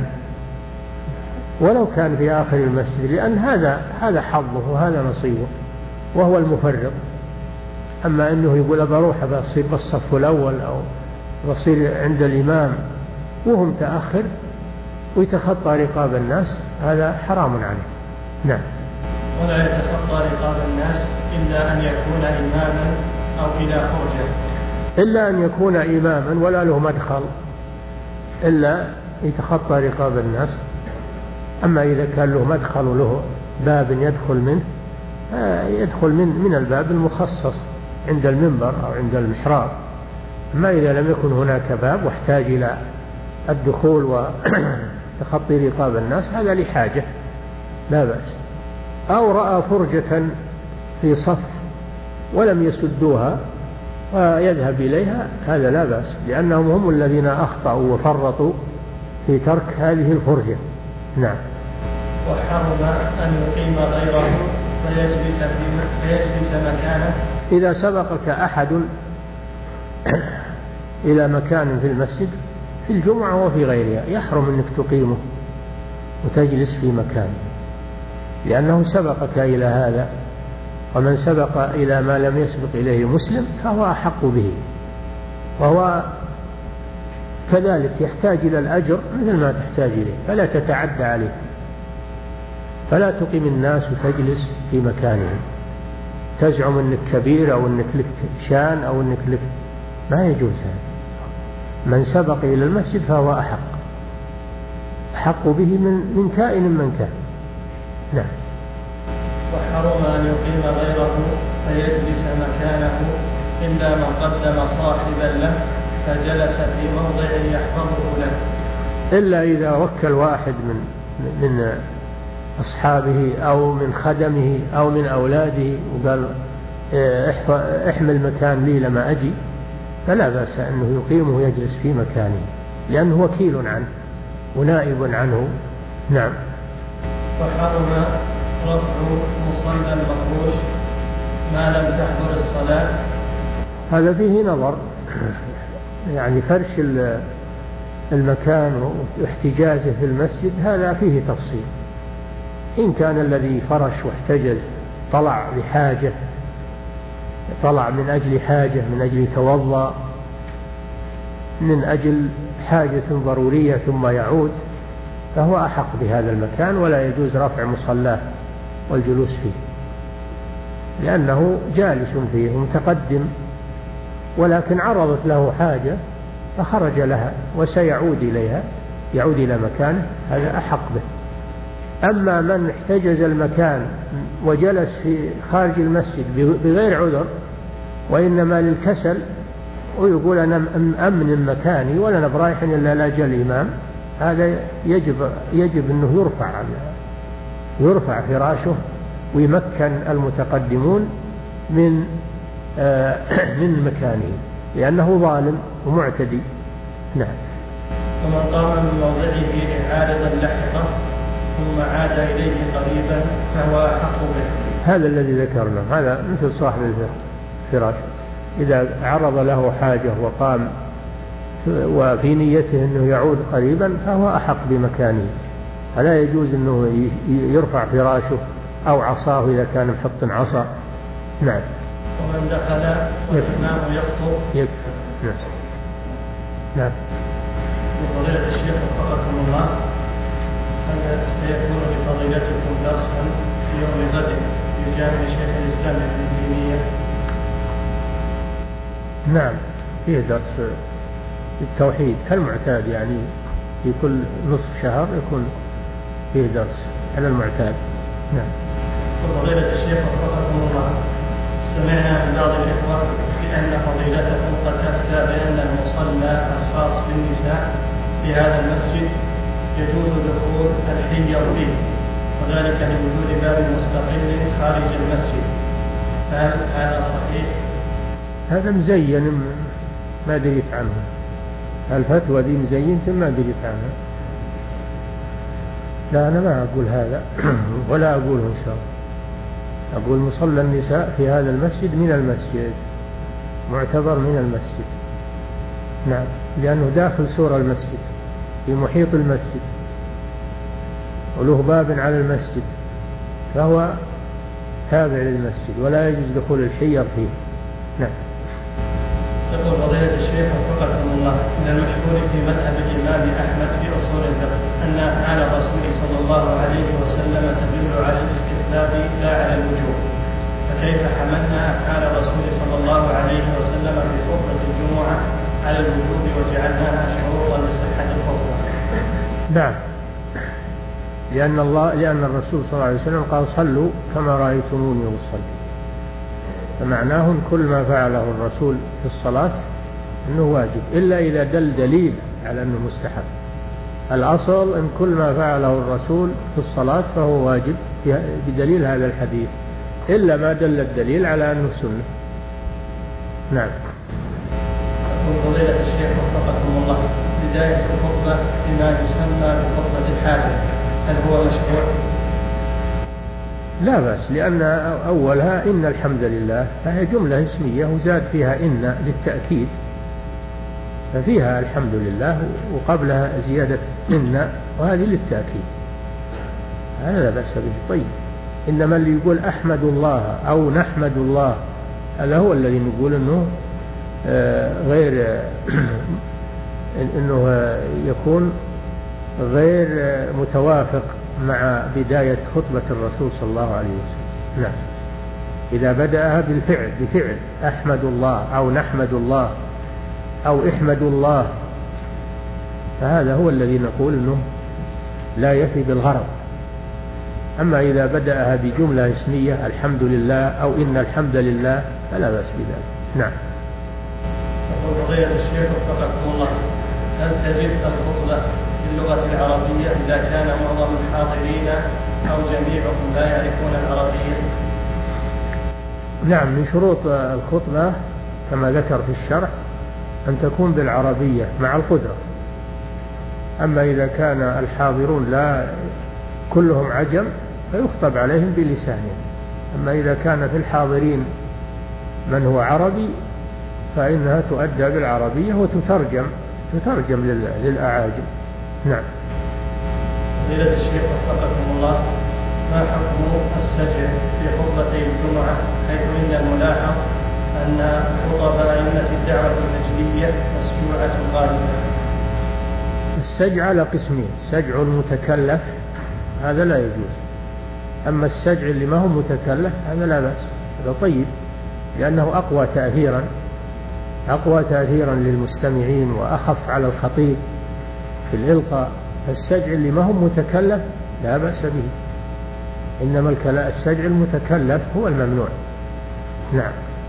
ولو كان في آخر المسجد، لأن هذا هذا حظه وهذا نصيبه، وهو المفرط. أما أنه يقول بروح بصير بالصف الأول أو بصير عند الإمام وهم متأخر ويتخطى رقاب الناس، هذا حرام عليه. نعم. ولا يتخطى رقاب الناس إلا أن يكون إماما أو إلى فرجة. إلا أن يكون إماما ولا له مدخل إلا يتخطى رقاب الناس. أما إذا كان له مدخل وله باب يدخل منه يدخل من من الباب المخصص عند المنبر أو عند المحراب. أما إذا لم يكن هناك باب واحتاج إلى الدخول وتخطي رقاب الناس، هذا لحاجة لا بأس. أو رأى فرجة في صف ولم يسدوها ويذهب إليها، هذا لا بأس، لأنهم هم الذين أخطأوا وفرطوا في ترك هذه الفرجة. نعم. وحرم أن يقيم غيره فيجلس, فيجلس مكانه. إذا سبقك أحد إلى مكان في المسجد في الجمعة وفي غيرها يحرم أنك تقيمه وتجلس في مكانه، لأنه سبقك إلى هذا، ومن سبق إلى ما لم يسبق إليه مسلم فهو أحق به، وهو كذلك يحتاج إلى الأجر مثل ما تحتاج إليه، فلا تتعدى عليه، فلا تقيم الناس وتجلس في مكانهم تزعم أنك كبير أو أنك لك شان أو أنك لك، ما يجوز هذا. من سبق إلى المسجد فهو أحق أحق به من, من كائن من كان. نعم. وحرم أن يقيم غيره فيجلس مكانه إلا من قدم صاحبا له فجلس في موضع يحفظه له. إلا إذا وكل واحد من من أصحابه أو من خدمه أو من أولاده وقال احمل مكان لي لما أجي، فلا بأس أنه يقيمه ويجلس في مكانه، لأنه وكيل عنه ونائب عنه. نعم. وحرم رفع مصلى المفروش ما لم تحضر الصلاة. هذا فيه نظر، يعني فرش المكان واحتجازه في المسجد هذا فيه تفصيل. إن كان الذي فرش واحتجز طلع لحاجة، طلع من أجل حاجة، من أجل توضأ، من أجل حاجة ضرورية ثم يعود، فهو أحق بهذا المكان، ولا يجوز رفع مصلاه والجلوس فيه، لأنه جالس فيه متقدم، ولكن عرضت له حاجة فخرج لها وسيعود إليها، يعود إلى مكانه، هذا أحق به. أما من احتجز المكان وجلس في خارج المسجد بغير عذر وإنما للكسل ويقول أنا أمن مكاني ولا أنا برايح إلا لا جاء الإمام، هذا يجب يجب أنه يرفع يرفع فراشه ويمكن المتقدمون من آه من مكانه، لأنه ظالم ومعتدي. نعم. ومن قام من موضعه عارضا لحقه ثم عاد إليه قريبا فهو أحق به. هذا الذي ذكرنا، هذا مثل صاحب الفراش إذا عرض له حاجة وقام وفي نيته أنه يعود قريبا فهو أحق بمكانه، فلا يجوز أنه يرفع فراشه أو عصاه إذا كان محط عصا. نعم. ومن دخل والإمام يخطب يكفر. نعم. نعم. بفضيلة الشيخ وفقكم الله، هل سيكون لفضيلتكم درسا في يوم غد بجانب شيخ الإسلام ابن تيمية؟ نعم، فيه درس التوحيد كالمعتاد، يعني في كل نصف شهر يكون فيه درس على المعتاد. نعم. وفضيلة الشيخ وفقكم الله، سمعنا من بعض الإخوة بأن فضيلتكم قد أفتى بأن المصلى الخاص بالنساء في هذا المسجد يجوز دخول الحيض به، وذلك لوجود باب مستقل خارج المسجد، فهل هذا صحيح؟ هذا مزين ما دريت عنه، الفتوى دي مزينة ما دريت عنها. لا أنا ما أقول هذا ولا أقوله إن شاء الله. أقول مصلى النساء في هذا المسجد من المسجد، معتبر من المسجد. نعم، لأنه داخل سور المسجد في محيط المسجد وله باب على المسجد، فهو تابع للمسجد ولا يجوز دخول الحيض فيه. نعم. يقول فضيلة الشيخ وفقكم الله: من المشهور في مذهب الإمام أحمد في أصول الفقه أن أفعال الرسول صلى الله عليه وسلم تدل على الاستحباب لا على الوجوب، فكيف حملنا أفعال الرسول صلى الله عليه وسلم في خطبة الجمعة على الوجوب وجعلناها شروطا لصحة الخطبة؟ نعم، لأن الله لأن الرسول صلى الله عليه وسلم قال: صلوا كما رأيتموني أصلي. فمعناه كل ما فعله الرسول في الصلاة أنه واجب، إلا إذا دل دليل على أنه مستحب. الأصل أن كل ما فعله الرسول في الصلاة فهو واجب بدليل هذا الحديث، إلا ما دل الدليل على أنه سنة. نعم. أقول فضيلة الشيخ وفقكم الله: بداية الخطبة بما يسمى بخطبة الحاجة، هل هو مشروع؟ لا بأس، لأن أولها إن الحمد لله، فهي جملة اسمية وزاد فيها إن للتأكيد، ففيها الحمد لله وقبلها زيادة إن، وهذه للتأكيد، هذا لا بأس به. طيب، إنما اللي يقول أحمد الله أو نحمد الله هذا هو الذي نقول إنه غير إنه يكون غير متوافق مع بداية خطبة الرسول صلى الله عليه وسلم. نعم. إذا بدأها بالفعل بفعل أحمد الله أو نحمد الله أو احمد الله، فهذا هو الذي نقول إنه لا يفي بالغرض. أما إذا بدأها بجملة اسمية الحمد لله أو إن الحمد لله فلا بأس بذلك. نعم. يقول فضيلة الشيخ وفقكم الله: هل تجب الخطبة باللغة العربية إذا كان معظم الحاضرين أو جميعهم لا يعرفون العربية؟ نعم، من شروط الخطبة كما ذكر في الشرح أن تكون بالعربية مع القدرة. أما إذا كان الحاضرون لا كلهم عجم فيخطب عليهم بلسانهم. أما إذا كان في الحاضرين من هو عربي فإنها تؤدى بالعربية وتترجم تترجم للأعاجم. نعم. فضيلة الشيخ وفقكم الله: ما حكم السجع في خطبتي الجمعة، حيث إن الملاحظ أن خطب أئمة الدعوة النجدية مسجوعة غالبا؟ السجع على قسمين: سجع المتكلف هذا لا يجوز، أما السجع اللي ما هو متكلف هذا لا بأس، هذا طيب، لأنه أقوى تأثيرا أقوى تأثيرا للمستمعين وأخف على الخطيب في الإلقاء. السجع اللي ما هو متكلف لا بأس به، إنما السجع المتكلف هو الممنوع. نعم.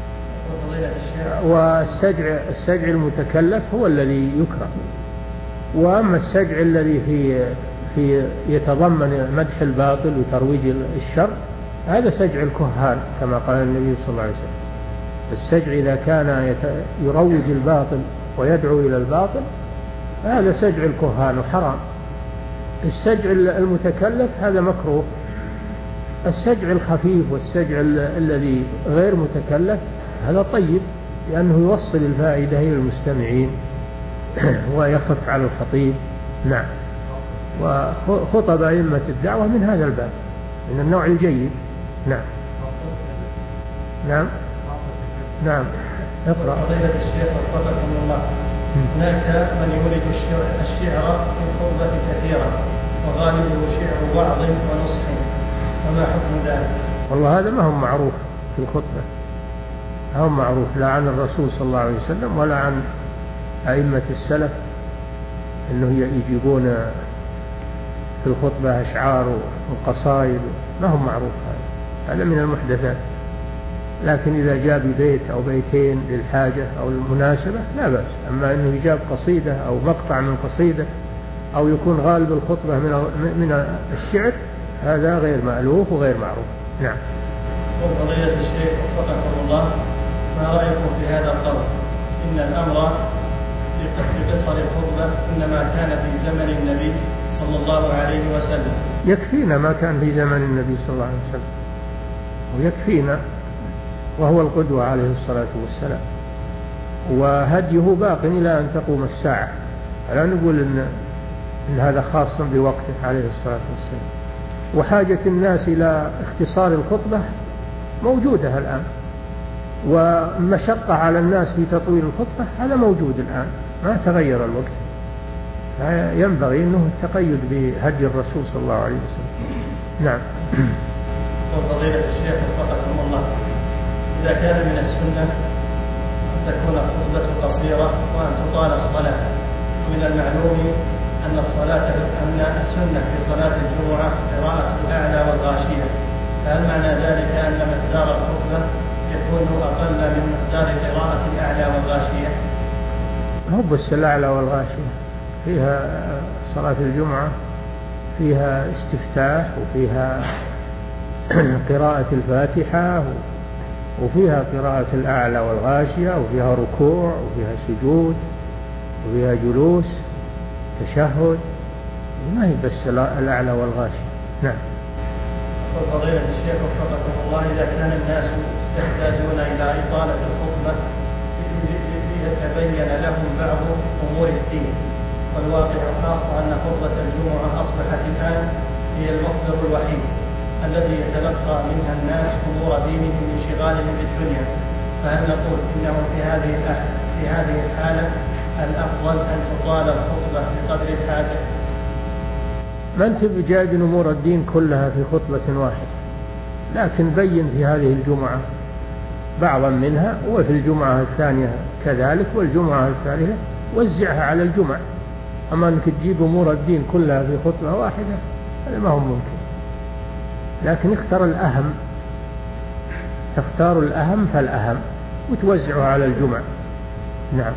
والسجع السجع المتكلف هو الذي يكره. وأما السجع الذي في في يتضمن مدح الباطل وترويج الشر هذا سجع الكهان كما قال النبي صلى الله عليه وسلم. السجع إذا كان يروج الباطل ويدعو إلى الباطل هذا سجع الكهان وحرام. السجع المتكلف هذا مكروه. السجع الخفيف والسجع الذي غير متكلف هذا طيب، لأنه يوصل الفائدة إلى المستمعين ويخف على الخطيب. نعم. وخطب أئمة الدعوة من هذا الباب، من النوع الجيد. نعم. نعم. نعم. اقرأ. فضيلة الشيخ وفقكم الله: هناك من يورد الشعر في الخطبة كثيرا وغالبه شعر وعظ ونصح، وما حكم ذلك؟ والله هذا ما هو معروف في الخطبة، ما هو معروف لا عن الرسول صلى الله عليه وسلم ولا عن أئمة السلف أنه يجيبون في الخطبة أشعار وقصائد، ما هو معروف هذا، هذا من المحدثات. لكن إذا جاء ببيت أو بيتين للحاجة أو المناسبة لا بأس. أما أنه يجاب قصيدة أو مقطع من قصيدة أو يكون غالب الخطبة من من الشعر هذا غير مألوف وغير معروف. نعم. وفضيلة الشيخ وفقكم الله: ما رأيكم في هذا القول؟ إن الأمر بقصر الخطبة إنما كان في زمن النبي صلى الله عليه وسلم. يكفينا ما كان في زمن النبي صلى الله عليه وسلم، ويكفينا، وهو القدوة عليه الصلاة والسلام، وهديه باق إلى أن تقوم الساعة. لا نقول إن, إن هذا خاص بوقته عليه الصلاة والسلام. وحاجة الناس إلى اختصار الخطبة موجودة الآن، ومشقة على الناس في تطويل الخطبة هذا موجود الآن، ما تغير الوقت. ينبغي أنه التقيد بهدي الرسول صلى الله عليه وسلم. نعم. وفضيلة الشيخ وفقكم الله، إذا كان من السنة أن تكون الخطبة قصيرة وأن تطال الصلاة، ومن المعلوم أن الصلاة أن السنة في صلاة الجمعة قراءة الأعلى والغاشية، فهل معنى ذلك أن مقدار الخطبة يكون أقل من مقدار قراءة الأعلى والغاشية؟ هو بس الأعلى والغاشية فيها صلاة الجمعة فيها استفتاح وفيها قراءة الفاتحة وفيها قراءة الأعلى والغاشية وفيها ركوع وفيها سجود وفيها جلوس تشهد، ما هي بس الأعلى والغاشية. نعم. فضيلة الشيخ وفقكم الله، إذا كان الناس يحتاجون إلى إطالة الخطبة ليتبين لهم بعض أمور الدين، والواقع خاصة أن خطبة الجمعة أصبحت الآن هي المصدر الوحيد الذي يتلقى منها الناس أمور دينهم من شغالهم بالدنيا، فهل نقول إنه في هذه في هذه الحالة الأفضل أن تطال الخطبة بقدر الحاجة؟ ما أنت بجايب أمور الدين كلها في خطبة واحدة، لكن بين في هذه الجمعة بعضا منها وفي الجمعة الثانية كذلك والجمعة الثالثة وزعها على الجمع. أما أنك تجيب أمور الدين كلها في خطبة واحدة هذا ما هو ممكن، لكن اختار الأهم، تختار الأهم فالأهم وتوزعه على الجمع. نعم.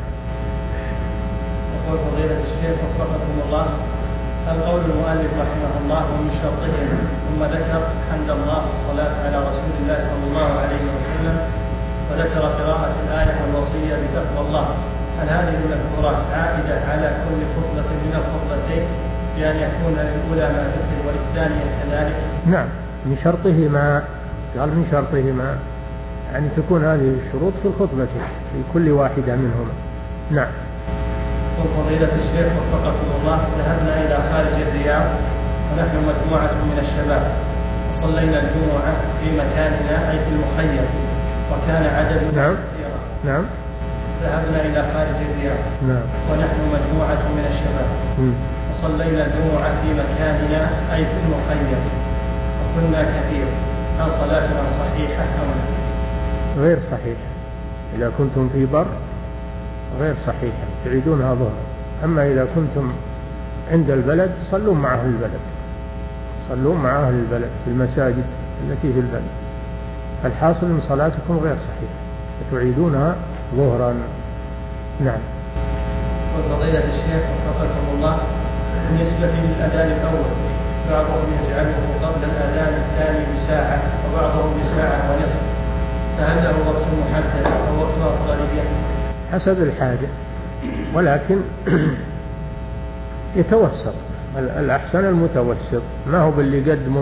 يقول فضيلة الشيخ وفقكم الله، هل قول المؤلف رحمه الله ومن شرطه ثم ذكر حمد الله والصلاة على رسول الله صلى الله عليه وسلم وذكر قراءة الآية والوصية بتقوى الله، هل هذه المذكورات عائدة على كل خطبة من الخطبتين بأن يكون للأولى ما ذكر وللثانية كذلك؟ نعم، من شرطه ما قال من شرطه ما يعني تكون هذه الشروط في الخطبتين في كل واحدة منهما. نعم. وفضيلة الشيخ وفقكم الله، ذهبنا إلى خارج الرياض ونحن مجموعة من الشباب وصلينا الجمعة في مكاننا أي في المخيم، وكان عددنا نعم. كثيرا. نعم. ذهبنا إلى خارج الرياض نعم. ونحن مجموعة من الشباب م. وصلينا الجمعة في مكاننا أي في المخيم وكنا كثير، هل صلاتنا صحيحة أم لا؟ غير صحيحة، إذا كنتم في بر غير صحيحة تعيدونها ظهر. أما إذا كنتم عند البلد صلوا مع أهل البلد، صلوا مع أهل البلد في المساجد التي في البلد، الحاصل من صلاتكم غير صحيحة فتعيدونها ظهرا. نعم. وفضيلة الشيخ وفقكم الله، بالنسبة للأذان الأول بعضهم يجعله قبل الأذان الثاني بساعة وبعضهم بساعة ونصف، فهل له وقت محدد أو وقت أفضلية؟ حسب الحاجة، ولكن يتوسط، الأحسن المتوسط، ما هو باللي يقدمه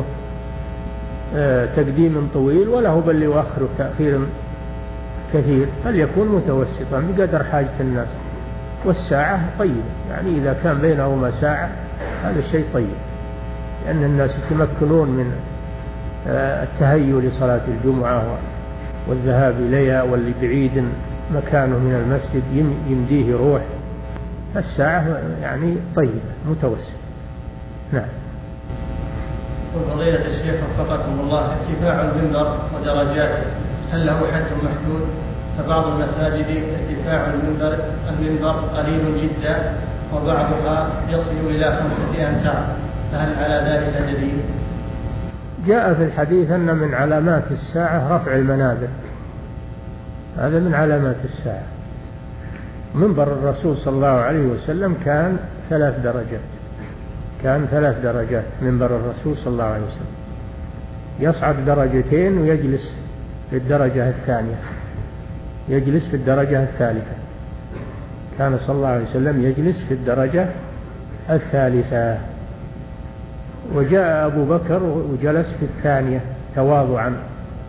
تقديم طويل ولا هو باللي يؤخره تأخير كثير، بل يكون متوسطا بقدر حاجة الناس. والساعة طيبة، يعني إذا كان بينهما ساعة هذا الشيء طيب، لأن الناس يتمكنون من التهيؤ لصلاة الجمعة والذهاب إليها، واللي بعيد مكانه من المسجد يمديه روح، الساعة يعني طيبة متوسط. نعم. وفضيلة الشيخ وفقكم الله، ارتفاع المنبر ودرجاته هل له حد محدود؟ فبعض المساجد ارتفاع المنبر المنبر قليل جدا وبعضها يصل إلى خمسة أمتار، فهل على ذلك دليل؟ جاء في الحديث أن من علامات الساعة رفع المنابر، هذا من علامات الساعة. منبر الرسول صلى الله عليه وسلم كان ثلاث درجات، كان ثلاث درجات منبر الرسول صلى الله عليه وسلم، يصعد درجتين ويجلس في الدرجة الثانية، يجلس في الدرجة الثالثة، كان صلى الله عليه وسلم يجلس في الدرجة الثالثة. وجاء أبو بكر وجلس في الثانية تواضعا،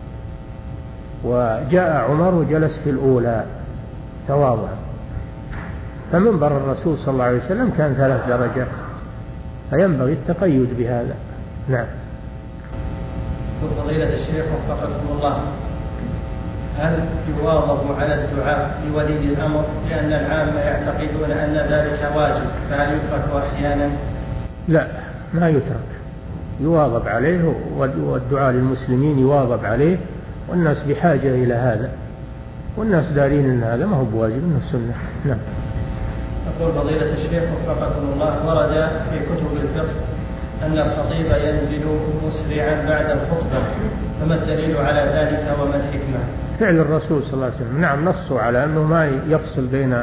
وجاء عمر وجلس في الأولى تواضعا. فمنبر الرسول صلى الله عليه وسلم كان ثلاث درجات، فينبغي التقيد بهذا. نعم. فضيلة الشيخ وفقكم الله، هل يواظب على الدعاء لولي الأمر لأن العامة يعتقدون أن ذلك واجب فهل يترك أحيانا؟ لا، ما يترك، يواظب عليه، والدعاء للمسلمين يواظب عليه، والناس بحاجة إلى هذا، والناس دارين أن هذا ما هو بواجب، إنه السنة. نعم. يقول فضيلة الشيخ وفقكم الله، ورد في كتب الفقه أن الخطيب ينزل مسرعا بعد الخطبة، فما الدليل على ذلك وما الحكمة؟ فعل الرسول صلى الله عليه وسلم، نعم، نصوا على أنه ما يفصل بين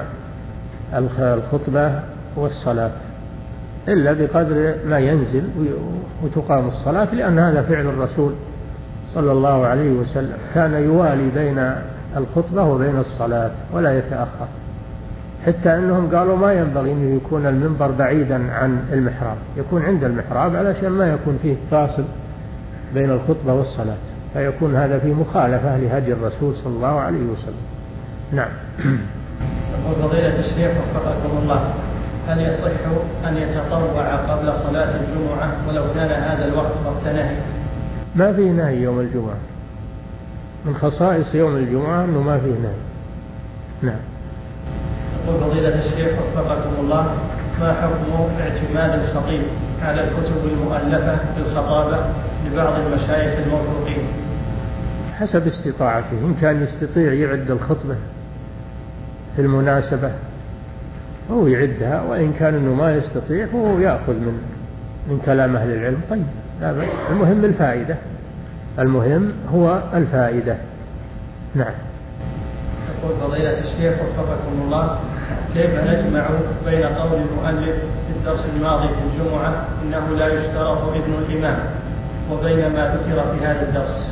الخطبة والصلاة إلا بقدر ما ينزل وتقام الصلاة، لأن هذا فعل الرسول صلى الله عليه وسلم، كان يوالي بين الخطبة وبين الصلاة ولا يتأخر، حتى أنهم قالوا ما ينبغي أن يكون المنبر بعيدا عن المحراب، يكون عند المحراب علشان ما يكون فيه فاصل بين الخطبة والصلاة، فيكون هذا في مخالفة لهدي الرسول صلى الله عليه وسلم. نعم. يقول فضيلة الشيخ وفقكم الله، هل يصح أن يتطوع قبل صلاة الجمعة ولو كان هذا الوقت وقت نهي؟ ما فيه نهي يوم الجمعة، من خصائص يوم الجمعة أنه ما فيه نهي. نعم. يقول فضيلة الشيخ وفقكم الله، ما حكم اعتماد الخطيب على الكتب المؤلفة بالخطابة لبعض المشايخ الموثوقين؟ حسب استطاعته، إن كان يستطيع يعد الخطبة في المناسبة هو يعدها، وإن كان إنه ما يستطيع فهو يأخذ من من كلام أهل العلم. طيب، لا بأس، المهم الفائدة، المهم هو الفائدة. نعم. يقول فضيلة الشيخ وفقكم الله، كيف نجمع بين قول المؤلف في الدرس الماضي في الجمعة إنه لا يشترط إذن الإمام وبين ما ذكر في هذا الدرس؟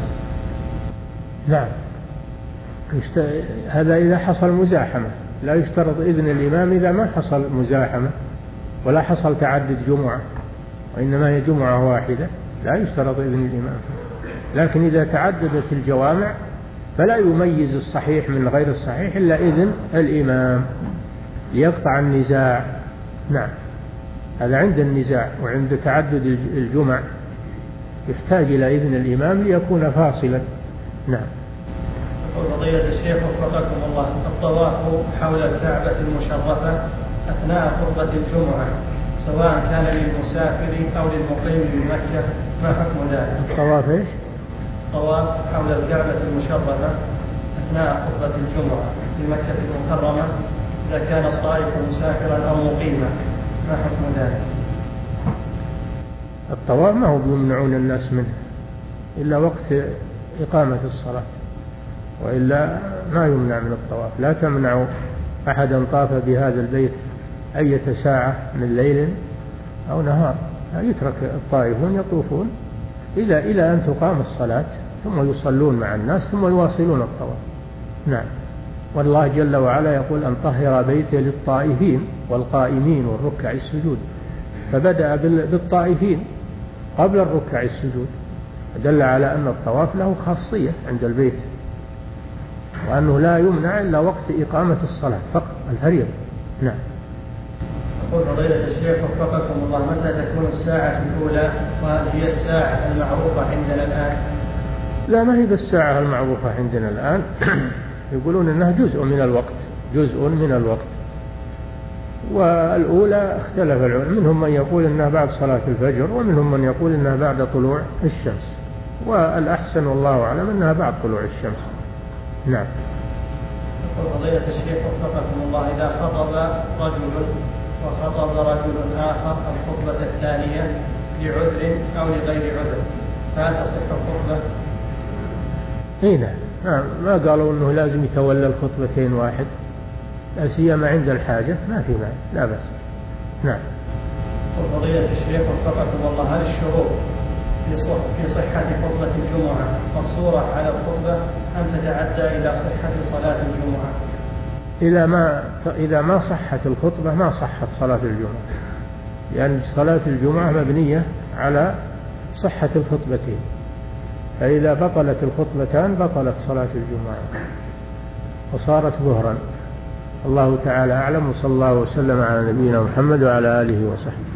نعم، يشت... هذا إذا حصل مزاحمة، لا يشترط إذن الإمام إذا ما حصل مزاحمة ولا حصل تعدد جمعة، وإنما هي جمعة واحدة لا يشترط إذن الإمام. لكن إذا تعددت الجوامع فلا يميز الصحيح من غير الصحيح إلا إذن الإمام ليقطع النزاع. نعم، هذا عند النزاع، وعند تعدد الجمع يحتاج إلى إذن الإمام ليكون فاصلا. نعم. يقول فضيلة الشيخ وفقكم الله، الطواف حول الكعبة المشرفة أثناء خطبة الجمعة سواء كان للمسافر أو للمقيم بمكة، ما حكم ذلك؟ الطواف إيش؟ الطواف حول الكعبة المشرفة أثناء خطبة الجمعة في مكة المكرمة إذا كان الطائف مسافرا أو مقيما، ما حكم ذلك؟ الطواف ما هو بيمنعون الناس منه إلا وقت إقامة الصلاة، وإلا ما يمنع من الطواف. لا تمنع أحدا طاف بهذا البيت أية ساعة من ليل أو نهار، يترك الطائفون يطوفون إلى إلى أن تقام الصلاة ثم يصلون مع الناس ثم يواصلون الطواف. نعم. والله جل وعلا يقول أن طهر بيتي للطائفين والقائمين والركع السجود، فبدأ بالطائفين قبل الركع السجود، دل على أن الطواف له خاصية عند البيت، وأنه لا يمنع إلا وقت إقامة الصلاة فقط الفريضة. نعم. يقول فضيلة الشيخ وفقكم الله، متى تكون الساعة الأولى وهل هي الساعة المعروفة عندنا الآن؟ لا، ما هي بالساعة المعروفة عندنا الآن. يقولون أنها جزء من الوقت، جزء من الوقت. والأولى اختلف العلماء، منهم من يقول أنها بعد صلاة الفجر، ومنهم من يقول أنها بعد طلوع الشمس، والأحسن والله أعلم أنها بعد طلوع الشمس. نعم. يقول فضيلة الشيخ وفقكم الله، إذا خطب رجل وخطب رجل آخر الخطبة الثانية لعذر أو لغير عذر، فهل تصح الخطبة؟ إيه، نعم، ما قالوا أنه لازم يتولى الخطبتين واحد، لا سيما عند الحاجة، ما في معنى، لا بس. نعم. وفضيلة الشيخ وفقكم الله، هل الشروط في صحة خطبة الجمعة مقصورة على الخطبة أم تتعدى إلى صحة صلاة الجمعة؟ إذا ما إذا ما صحت الخطبة ما صحت صلاة الجمعة، لأن يعني صلاة الجمعة مبنية على صحة الخطبتين، فإذا بطلت الخطبتان بطلت صلاة الجمعة وصارت ظهرا. الله تعالى أعلم، وصلى الله وسلم على نبينا محمد وعلى آله وصحبه.